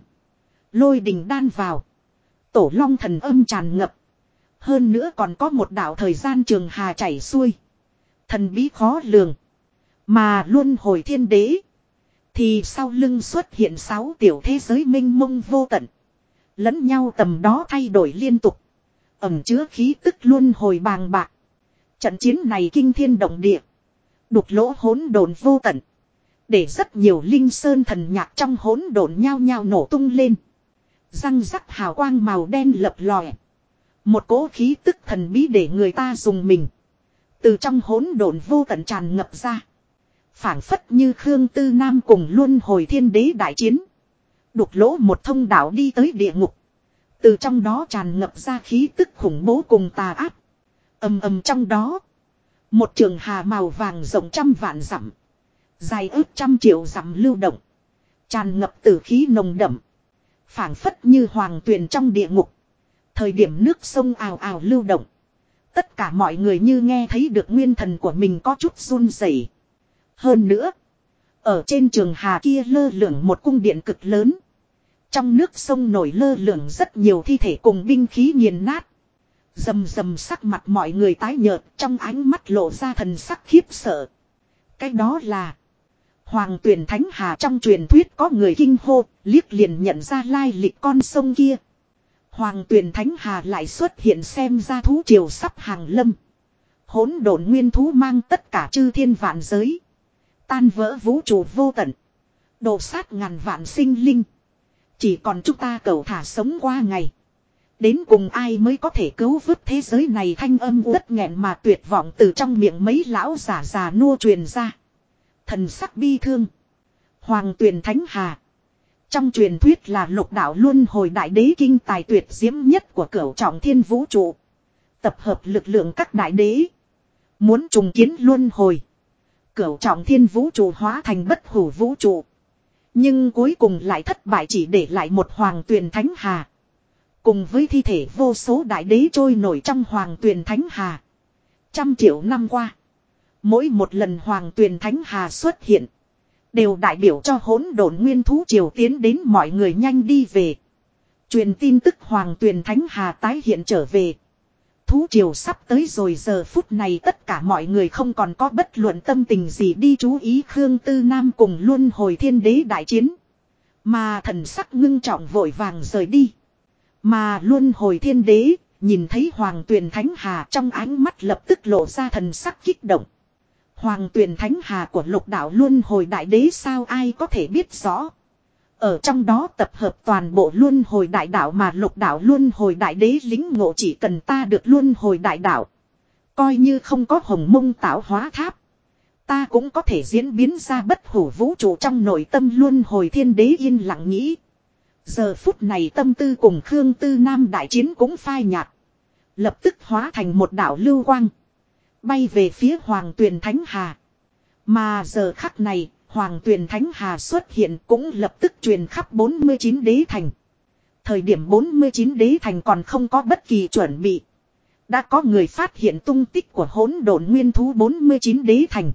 Lôi đình đan vào. Tổ long thần âm tràn ngập. Hơn nữa còn có một đạo thời gian trường hà chảy xuôi. Thần bí khó lường. Mà luân hồi thiên đế. Thì sau lưng xuất hiện 6 tiểu thế giới mênh mông vô tận. Lẫn nhau tầm đó thay đổi liên tục. Ẩm chứa khí tức luân hồi bàng bạc. Trận chiến này kinh thiên động địa. Đục lỗ hỗn độn vô tận. Để rất nhiều linh sơn thần nhạc trong hỗn độn nhao nhao nổ tung lên. Răng rắc hào quang màu đen lập lòe. Một cỗ khí tức thần bí để người ta dùng mình. Từ trong hỗn độn vô tận tràn ngập ra. Phảng phất như Khương Tư Nam cùng luân hồi thiên đế đại chiến. Đục lỗ một thông đạo đi tới địa ngục. Từ trong đó tràn ngập ra khí tức khủng bố cùng tà ác. Ầm ầm, trong đó. Một trường hà màu vàng rộng trăm vạn dặm. Dài ước trăm triệu dặm lưu động. Tràn ngập tử khí nồng đậm. Phảng phất như hoàng tuyền trong địa ngục. Thời điểm nước sông ào ào lưu động. Tất cả mọi người như nghe thấy được nguyên thần của mình có chút run rẩy. Hơn nữa. Ở trên trường hà kia lơ lửng một cung điện cực lớn. Trong nước sông nổi lơ lửng rất nhiều thi thể cùng binh khí nghiền nát. Rầm rầm, sắc mặt mọi người tái nhợt, trong ánh mắt lộ ra thần sắc khiếp sợ. Cái đó là Hoàng Tuyển Thánh Hà, trong truyền thuyết có người kinh hô, liếc liền nhận ra lai lịch con sông kia. Hoàng Tuyển Thánh Hà lại xuất hiện, xem ra thú triều sắp hàng lâm. Hỗn độn nguyên thú mang tất cả chư thiên vạn giới. Tan vỡ vũ trụ vô tận. Đổ sát ngàn vạn sinh linh. Chỉ còn chúng ta cầu thả sống qua ngày. Đến cùng ai mới có thể cứu vớt thế giới này, thanh âm uất nghẹn mà tuyệt vọng từ trong miệng mấy lão giả già nua truyền ra. Thần sắc bi thương. Hoàng Tuyền Thánh Hà. Trong truyền thuyết là lục đạo luân hồi đại đế kinh tài tuyệt diễm nhất của cửu trọng thiên vũ trụ. Tập hợp lực lượng các đại đế. Muốn trùng kiến luân hồi. Cửu trọng thiên vũ trụ hóa thành bất hủ vũ trụ. Nhưng cuối cùng lại thất bại, chỉ để lại một Hoàng Tuyền Thánh Hà. Cùng với thi thể vô số đại đế trôi nổi trong Hoàng Tuyền Thánh Hà. Trăm triệu năm qua. Mỗi một lần Hoàng Tuyền Thánh Hà xuất hiện. Đều đại biểu cho hỗn độn nguyên thú triều tiến đến, mọi người nhanh đi về. Truyền tin tức Hoàng Tuyền Thánh Hà tái hiện trở về. Thú triều sắp tới rồi, giờ phút này tất cả mọi người không còn có bất luận tâm tình gì đi chú ý Khương Tư Nam cùng luân hồi thiên đế đại chiến. Mà thần sắc ngưng trọng vội vàng rời đi. Mà luân hồi thiên đế nhìn thấy Hoàng Tuyền Thánh Hà, trong ánh mắt lập tức lộ ra thần sắc kích động. Hoàng Tuyền Thánh Hà của lục đạo luân hồi đại đế sao ai có thể biết rõ. Ở trong đó tập hợp toàn bộ luân hồi đại đạo, mà lục đạo luân hồi đại đế lính ngộ chỉ cần ta được luân hồi đại đạo. Coi như không có hồng mông tạo hóa tháp. Ta cũng có thể diễn biến ra bất hủ vũ trụ, trong nội tâm luân hồi thiên đế yên lặng nghĩ. Giờ phút này tâm tư cùng Khương Tư Nam đại chiến cũng phai nhạt. Lập tức hóa thành một đạo lưu quang. Bay về phía Hoàng Tuyền Thánh Hà. Mà giờ khắc này, Hoàng Tuyền Thánh Hà xuất hiện cũng lập tức truyền khắp 49 đế thành. Thời điểm 49 đế thành còn không có bất kỳ chuẩn bị. Đã có người phát hiện tung tích của hỗn độn nguyên thú 49 đế thành.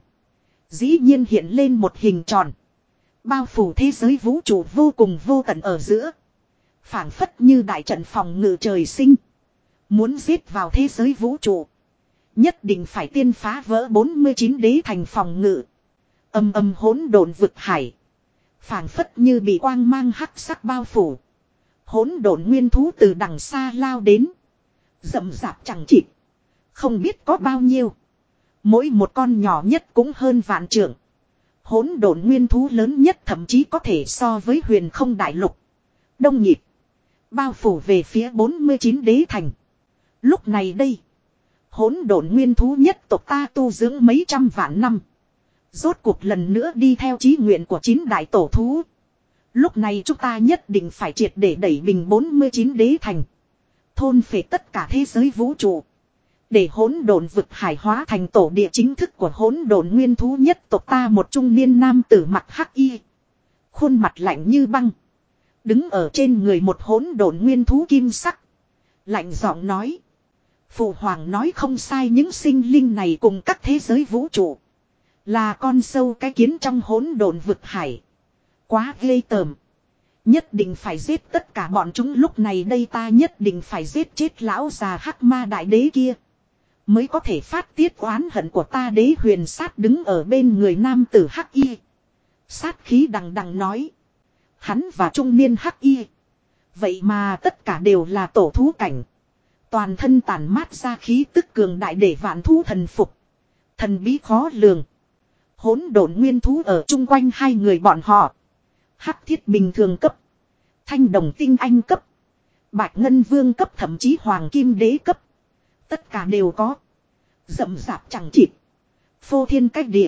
Dĩ nhiên hiện lên một hình tròn. Bao phủ thế giới vũ trụ vô cùng vô tận ở giữa. Phảng phất như đại trận phòng ngự trời sinh. Muốn giết vào thế giới vũ trụ. Nhất định phải tiên phá vỡ 49 đế thành phòng ngự. Âm âm hỗn độn vực hải. Phảng phất như bị quang mang hắc sắc bao phủ. Hỗn độn nguyên thú từ đằng xa lao đến. Rậm rạp chẳng chịt. Không biết có bao nhiêu. Mỗi một con nhỏ nhất cũng hơn vạn trượng. Hỗn độn nguyên thú lớn nhất thậm chí có thể so với huyền không đại lục. Đông nhịp. Bao phủ về phía 49 đế thành. Lúc này đây. Hỗn độn nguyên thú nhất tộc ta tu dưỡng mấy trăm vạn năm. Rốt cuộc lần nữa đi theo chí nguyện của 9 đại tổ thú. Lúc này chúng ta nhất định phải triệt để đẩy bình 49 đế thành. Thôn phệ tất cả thế giới vũ trụ. Để hỗn độn vực hải hóa thành tổ địa chính thức của hỗn độn nguyên thú nhất tộc ta. Một trung niên nam tử mặt hắc y. Khuôn mặt lạnh như băng. Đứng ở trên người một hỗn độn nguyên thú kim sắc. Lạnh giọng nói. Phụ hoàng nói không sai, những sinh linh này cùng các thế giới vũ trụ. Là con sâu cái kiến trong hỗn độn vực hải. Quá ghê tởm. Nhất định phải giết tất cả bọn chúng. Lúc này đây ta nhất định phải giết chết lão già hắc ma đại đế kia. Mới có thể phát tiết oán hận của ta. Đế huyền sát đứng ở bên người nam tử hắc y. Sát khí đằng đằng nói. Hắn và trung niên hắc y. Vậy mà tất cả đều là tổ thú cảnh. Toàn thân tản mát ra khí tức cường đại để vạn thú thần phục. Thần bí khó lường. Hỗn độn nguyên thú ở chung quanh hai người bọn họ. Hắc thiết bình thường cấp. Thanh đồng tinh anh cấp. Bạch ngân vương cấp, thậm chí hoàng kim đế cấp. Tất cả đều có. Rậm rạp chẳng chịt. Phô thiên cách địa.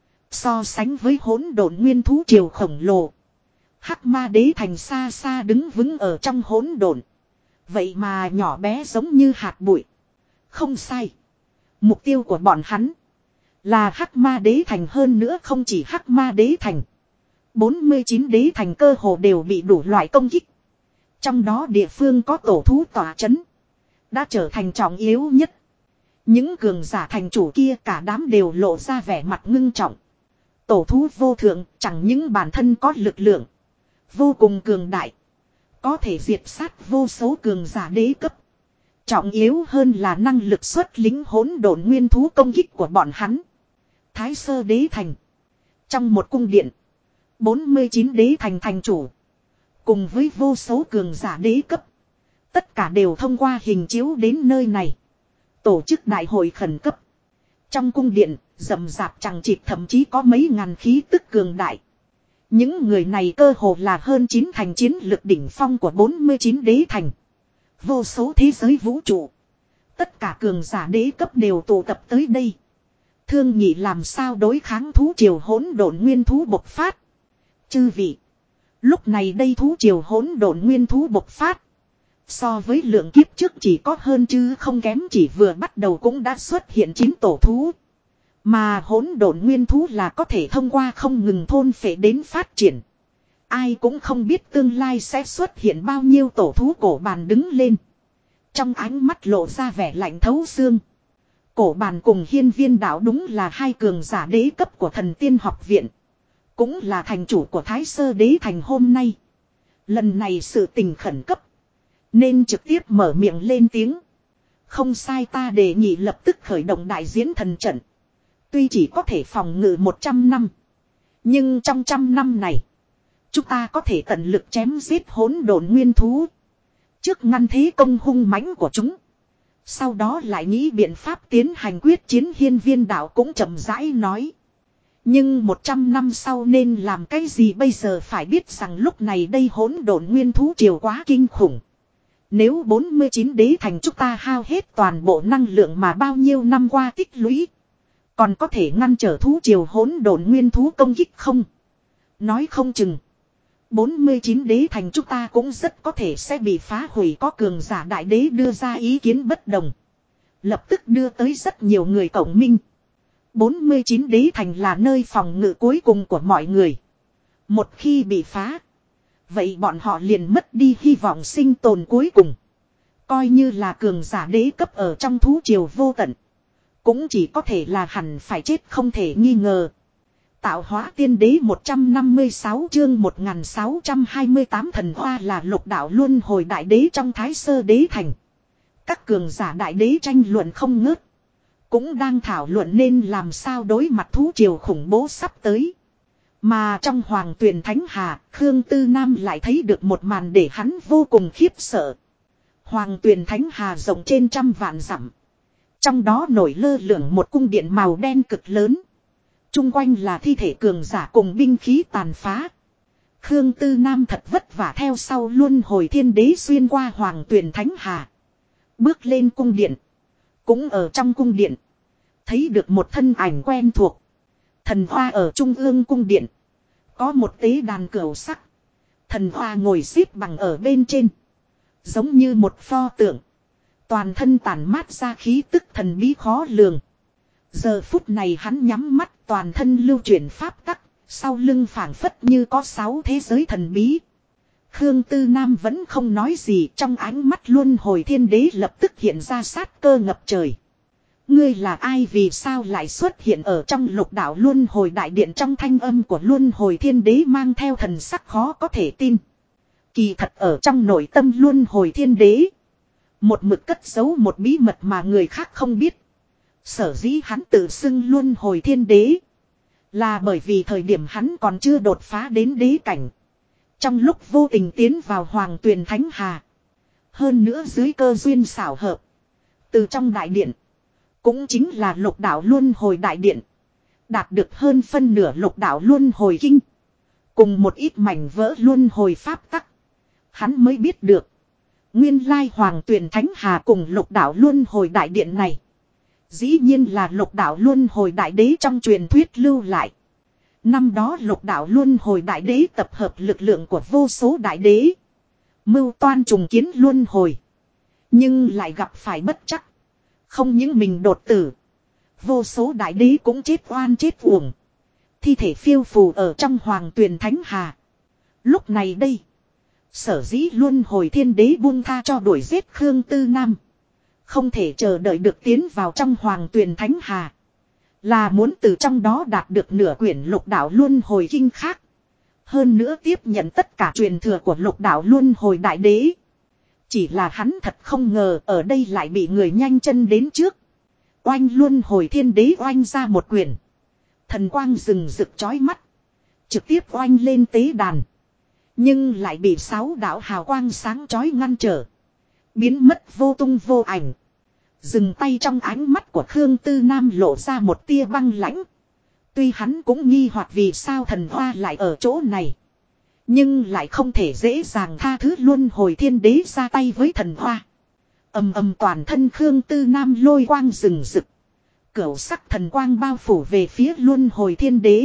So sánh với hỗn độn nguyên thú triều khổng lồ. Hắc ma đế thành xa xa đứng vững ở trong hỗn độn. Vậy mà nhỏ bé giống như hạt bụi. Không sai. Mục tiêu của bọn hắn là hắc ma đế thành, hơn nữa không chỉ hắc ma đế thành. 49 đế thành cơ hồ đều bị đủ loại công kích. Trong đó địa phương có tổ thú tỏa chấn. Đã trở thành trọng yếu nhất. Những cường giả thành chủ kia cả đám đều lộ ra vẻ mặt ngưng trọng. Tổ thú vô thượng chẳng những bản thân có lực lượng vô cùng cường đại. Có thể diệt sát vô số cường giả đế cấp. Trọng yếu hơn là năng lực xuất lính hỗn độn nguyên thú công kích của bọn hắn. Thái Sơ đế thành. Trong một cung điện. 49 đế thành thành chủ. Cùng với vô số cường giả đế cấp. Tất cả đều thông qua hình chiếu đến nơi này. Tổ chức đại hội khẩn cấp. Trong cung điện, rậm rạp chẳng chịt, thậm chí có mấy ngàn khí tức cường đại. Những người này cơ hồ là hơn 9 thành chiến lực đỉnh phong của 49 đế thành. Vô số thế giới vũ trụ. Tất cả cường giả đế cấp đều tụ tập tới đây. Thương nhị làm sao đối kháng thú triều hỗn độn nguyên thú bộc phát. Chư vị. Lúc này đây thú triều hỗn độn nguyên thú bộc phát. So với lượng kiếp trước chỉ có hơn chứ không kém, chỉ vừa bắt đầu cũng đã xuất hiện 9 tổ thú. Mà hỗn độn nguyên thú là có thể thông qua không ngừng thôn phệ đến phát triển. Ai cũng không biết tương lai sẽ xuất hiện bao nhiêu tổ thú. Cổ bàn đứng lên. Trong ánh mắt lộ ra vẻ lạnh thấu xương. Cổ bàn cùng Hiên Viên Đạo đúng là hai cường giả đế cấp của Thần Tiên học viện. Cũng là thành chủ của Thái Sơ đế thành hôm nay. Lần này sự tình khẩn cấp. Nên trực tiếp mở miệng lên tiếng. Không sai, ta đề nghị lập tức khởi động đại diễn thần trận. Tuy chỉ có thể phòng ngự 100 năm. Nhưng trong 100 năm này. Chúng ta có thể tận lực chém giết hỗn độn nguyên thú. Trước ngăn thế công hung mãnh của chúng. Sau đó lại nghĩ biện pháp tiến hành quyết chiến. Hiên Viên Đạo cũng chậm rãi nói. Nhưng 100 năm sau nên làm cái gì bây giờ? Phải biết rằng lúc này đây hỗn độn nguyên thú triều quá kinh khủng. Nếu 49 đế thành chúng ta hao hết toàn bộ năng lượng mà bao nhiêu năm qua tích lũy. Còn có thể ngăn trở thú triều hỗn độn nguyên thú công kích không? Nói không chừng 49 đế thành chúng ta cũng rất có thể sẽ bị phá hủy. Có cường giả đại đế đưa ra ý kiến bất đồng. Lập tức đưa tới rất nhiều người cộng minh. 49 đế thành là nơi phòng ngự cuối cùng của mọi người. Một khi bị phá, vậy bọn họ liền mất đi hy vọng sinh tồn cuối cùng. Coi như là cường giả đế cấp ở trong thú triều vô tận. Cũng chỉ có thể là hẳn phải chết không thể nghi ngờ. Tạo hóa tiên đế 156 chương 1628 thần hoa là lục đạo luân hồi đại đế trong thái sơ đế thành. Các cường giả đại đế tranh luận không ngớt. Cũng đang thảo luận nên làm sao đối mặt thú triều khủng bố sắp tới. Mà trong Hoàng Tuyền Thánh Hà, Khương Tư Nam lại thấy được một màn để hắn vô cùng khiếp sợ. Hoàng Tuyền Thánh Hà rộng trên trăm vạn dặm. Trong đó nổi lơ lửng một cung điện màu đen cực lớn. Trung quanh là thi thể cường giả cùng binh khí tàn phá. Khương Tư Nam thật vất vả theo sau luân hồi thiên đế xuyên qua Hoàng Tuyền Thánh Hà. Bước lên cung điện. Cũng ở trong cung điện. Thấy được một thân ảnh quen thuộc. Thần hoa ở trung ương cung điện. Có một tế đàn cửu sắc. Thần hoa ngồi xếp bằng ở bên trên. Giống như một pho tượng. Toàn thân tản mát ra khí tức thần bí khó lường. Giờ phút này hắn nhắm mắt toàn thân lưu chuyển pháp tắc. Sau lưng phảng phất như có 6 thế giới thần bí. Khương Tư Nam vẫn không nói gì, trong ánh mắt luân hồi thiên đế lập tức hiện ra sát cơ ngập trời. Ngươi là ai, vì sao lại xuất hiện ở trong lục đạo luân hồi đại điện? Trong thanh âm của luân hồi thiên đế mang theo thần sắc khó có thể tin. Kỳ thật ở trong nội tâm luân hồi thiên đế, một mực cất giấu một bí mật mà người khác không biết. Sở dĩ hắn tự xưng luân hồi thiên đế, là bởi vì thời điểm hắn còn chưa đột phá đến đế cảnh. Trong lúc vô tình tiến vào Hoàng Tuyền Thánh Hà. Hơn nữa dưới cơ duyên xảo hợp. Từ trong đại điện, cũng chính là lục đạo luân hồi đại điện, đạt được hơn phân nửa lục đạo luân hồi kinh. Cùng một ít mảnh vỡ luân hồi pháp tắc. Hắn mới biết được. Nguyên lai Hoàng Tuyền Thánh Hà cùng lục đạo luân hồi đại điện này. Dĩ nhiên là lục đạo luân hồi đại đế trong truyền thuyết lưu lại. Năm đó lục đạo luân hồi đại đế tập hợp lực lượng của vô số đại đế. Mưu toan trùng kiến luân hồi. Nhưng lại gặp phải bất trắc. Không những mình đột tử. Vô số đại đế cũng chết oan chết uổng. Thi thể phiêu phù ở trong Hoàng Tuyền Thánh Hà. Lúc này đây, sở dĩ luân hồi thiên đế buông tha cho đuổi giết Khương Tư Nam. Không thể chờ đợi được tiến vào trong Hoàng Tuyền Thánh Hà. Là muốn từ trong đó đạt được nửa quyển lục đạo luân hồi kinh khác. Hơn nữa tiếp nhận tất cả truyền thừa của lục đạo luân hồi đại đế. Chỉ là hắn thật không ngờ ở đây lại bị người nhanh chân đến trước. Oanh luân hồi thiên đế oanh ra một quyển. Thần quang rừng rực chói mắt. Trực tiếp oanh lên tế đàn. Nhưng lại bị 6 đạo hào quang sáng chói ngăn trở. Biến mất vô tung vô ảnh. Dừng tay trong ánh mắt của Khương Tư Nam lộ ra một tia băng lãnh. Tuy hắn cũng nghi hoặc vì sao thần hoa lại ở chỗ này. Nhưng lại không thể dễ dàng tha thứ luân hồi thiên đế ra tay với thần hoa. Ầm ầm, toàn thân Khương Tư Nam lôi quang rừng rực. Cửu sắc thần quang bao phủ về phía luân hồi thiên đế.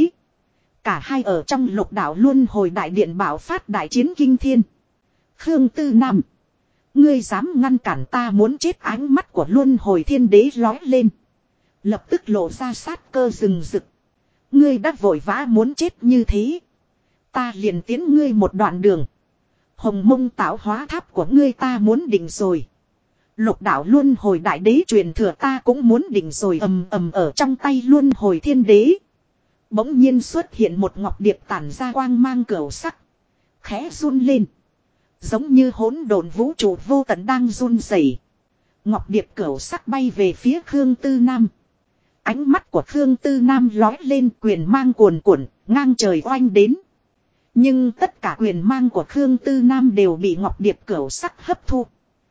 Cả hai ở trong lục đạo luân hồi đại điện bạo phát đại chiến kinh thiên. Khương Tư Nam, ngươi dám ngăn cản ta muốn chết? Ánh mắt của luân hồi thiên đế lói lên. Lập tức lộ ra sát cơ rừng rực. Ngươi đã vội vã muốn chết như thế, ta liền tiến ngươi một đoạn đường. Hồng Mông tạo hóa tháp của ngươi ta muốn định rồi. Lục đạo luân hồi đại đế truyền thừa ta cũng muốn định rồi. Ầm ầm, ở trong tay luân hồi thiên đế, bỗng nhiên xuất hiện một ngọc điệp tản ra quang mang cửu sắc. Khẽ run lên. Giống như hỗn độn vũ trụ vô tận đang run rẩy. Ngọc điệp cửu sắc bay về phía Khương Tư Nam. Ánh mắt của Khương Tư Nam lói lên, quyền mang cuồn cuộn, ngang trời oanh đến. Nhưng tất cả quyền mang của Khương Tư Nam đều bị Ngọc điệp cửu sắc hấp thu.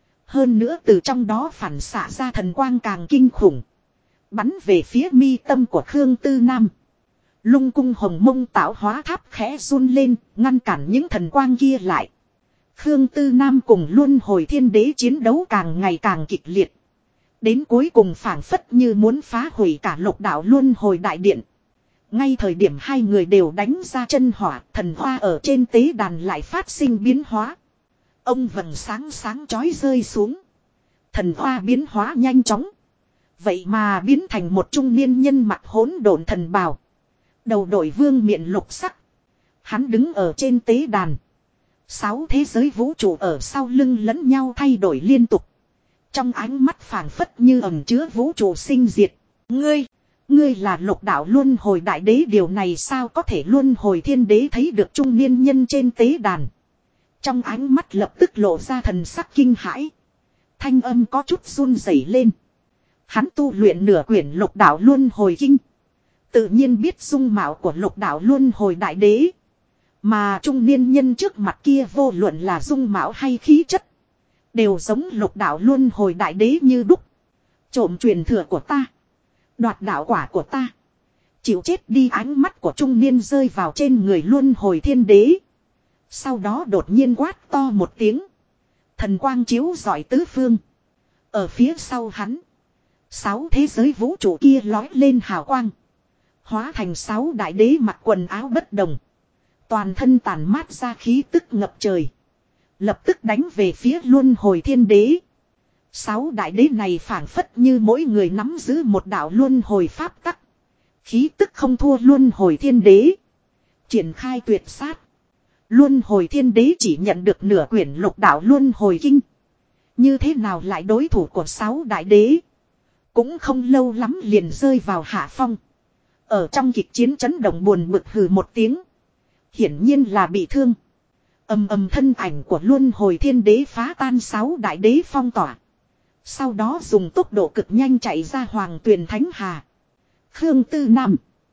Hơn nữa từ trong đó phản xạ ra thần quang càng kinh khủng. Bắn về phía mi tâm của Khương Tư Nam. Lung cung Hồng Mông tạo hóa tháp khẽ run lên, ngăn cản những thần quang kia lại. Khương Tư Nam cùng luân hồi thiên đế chiến đấu càng ngày càng kịch liệt. Đến cuối cùng phảng phất như muốn phá hủy cả lục đạo luân hồi đại điện. Ngay thời điểm hai người đều đánh ra chân hỏa, thần hoa ở trên tế đàn lại phát sinh biến hóa. Ông vầng sáng sáng chói rơi xuống. Thần hoa biến hóa nhanh chóng. Vậy mà biến thành một trung niên nhân mặt hỗn độn thần bào. Đầu đội vương miện lục sắc. Hắn đứng ở trên tế đàn. 6 thế giới vũ trụ ở sau lưng lẫn nhau thay đổi liên tục. Trong ánh mắt phảng phất như ẩn chứa vũ trụ sinh diệt. Ngươi là lục đạo luân hồi đại đế, điều này sao có thể? Luân hồi thiên đế thấy được trung niên nhân trên tế đàn. Trong ánh mắt lập tức lộ ra thần sắc kinh hãi. Thanh âm có chút run rẩy lên. Hắn tu luyện nửa quyển lục đạo luân hồi kinh. Tự nhiên biết dung mạo của lục đạo luân hồi đại đế. Mà trung niên nhân trước mặt kia vô luận là dung mạo hay khí chất. Đều giống lục đạo luân hồi đại đế như đúc. Trộm truyền thừa của ta. Đoạt đạo quả của ta. Chịu chết đi. Ánh mắt của trung niên rơi vào trên người luân hồi thiên đế. Sau đó đột nhiên quát to một tiếng. Thần quang chiếu rọi tứ phương. Ở phía sau hắn. 6 thế giới vũ trụ kia lói lên hào quang. Hóa thành 6 đại đế mặc quần áo bất đồng. Toàn thân tản mát ra khí tức ngập trời. Lập tức đánh về phía luân hồi thiên đế. 6 đại đế này phảng phất như mỗi người nắm giữ một đạo luân hồi pháp tắc. Khí tức không thua luân hồi thiên đế. Triển khai tuyệt sát. Luân hồi thiên đế chỉ nhận được nửa quyển lục đạo luân hồi kinh. Như thế nào lại đối thủ của 6 đại đế. Cũng không lâu lắm liền rơi vào hạ phong. Ở trong kịch chiến chấn động buồn bực hừ một tiếng. Hiển nhiên là bị thương. Ầm ầm, thân ảnh của luân hồi thiên đế phá tan 6 đại đế phong tỏa. Sau đó dùng tốc độ cực nhanh chạy ra Hoàng Tuyền Thánh Hà. Khương Tư Nam.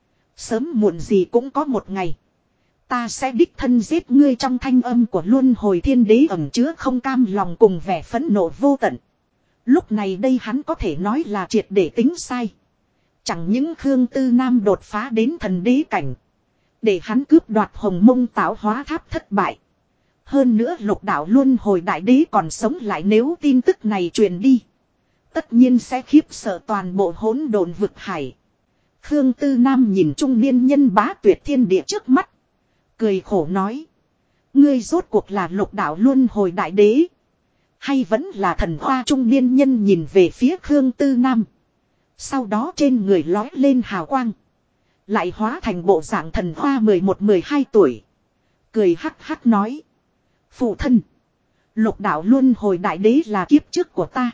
Sớm muộn gì cũng có một ngày. Ta sẽ đích thân giết ngươi. Trong thanh âm của luân hồi thiên đế ẩn chứa không cam lòng cùng vẻ phẫn nộ vô tận. Lúc này đây hắn có thể nói là triệt để tính sai. Chẳng những Khương Tư Nam đột phá đến thần đế cảnh. Để hắn cướp đoạt Hồng Mông tạo hóa tháp thất bại. Hơn nữa lục đạo luân hồi đại đế còn sống lại, nếu tin tức này truyền đi. Tất nhiên sẽ khiếp sợ toàn bộ hỗn độn vực hải. Khương Tư Nam nhìn trung niên nhân bá tuyệt thiên địa trước mắt. Cười khổ nói. Ngươi rốt cuộc là lục đạo luân hồi đại đế. Hay vẫn là thần hoa? Trung niên nhân nhìn về phía Khương Tư Nam. Sau đó trên người lói lên hào quang. Lại hóa thành bộ dạng thần hoa 11-12 tuổi. Cười hắc hắc nói. Phụ thân. Lục đạo luân hồi đại đế là kiếp trước của ta.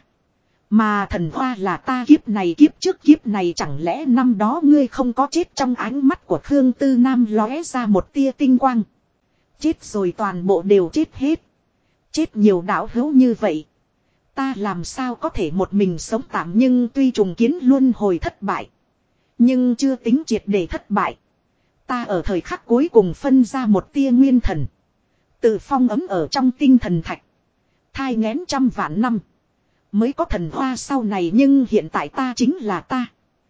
Mà thần hoa là ta kiếp này kiếp trước. Kiếp này chẳng lẽ năm đó ngươi không có chết? Trong ánh mắt của Khương Tư Nam lóe ra một tia tinh quang. Chết rồi, toàn bộ đều chết hết. Chết nhiều đạo hữu như vậy. Ta làm sao có thể một mình sống tạm? Nhưng tuy trùng kiến luân hồi thất bại. Nhưng chưa tính triệt để thất bại. Ta ở thời khắc cuối cùng phân ra một tia nguyên thần. Tự phong ấm ở trong tinh thần thạch. Thai nghén trăm vạn năm. Mới có thần hoa sau này. Nhưng hiện tại ta chính là ta.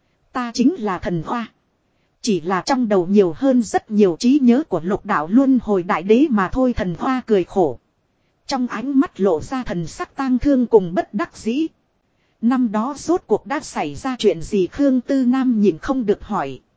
Ta chính là thần hoa. Chỉ là trong đầu nhiều hơn rất nhiều trí nhớ của lục đạo luân hồi đại đế mà thôi. Thần hoa cười khổ. Trong ánh mắt lộ ra thần sắc tang thương cùng bất đắc dĩ. Năm đó rốt cuộc đã xảy ra chuyện gì? Khương Tư Nam nhìn không được hỏi.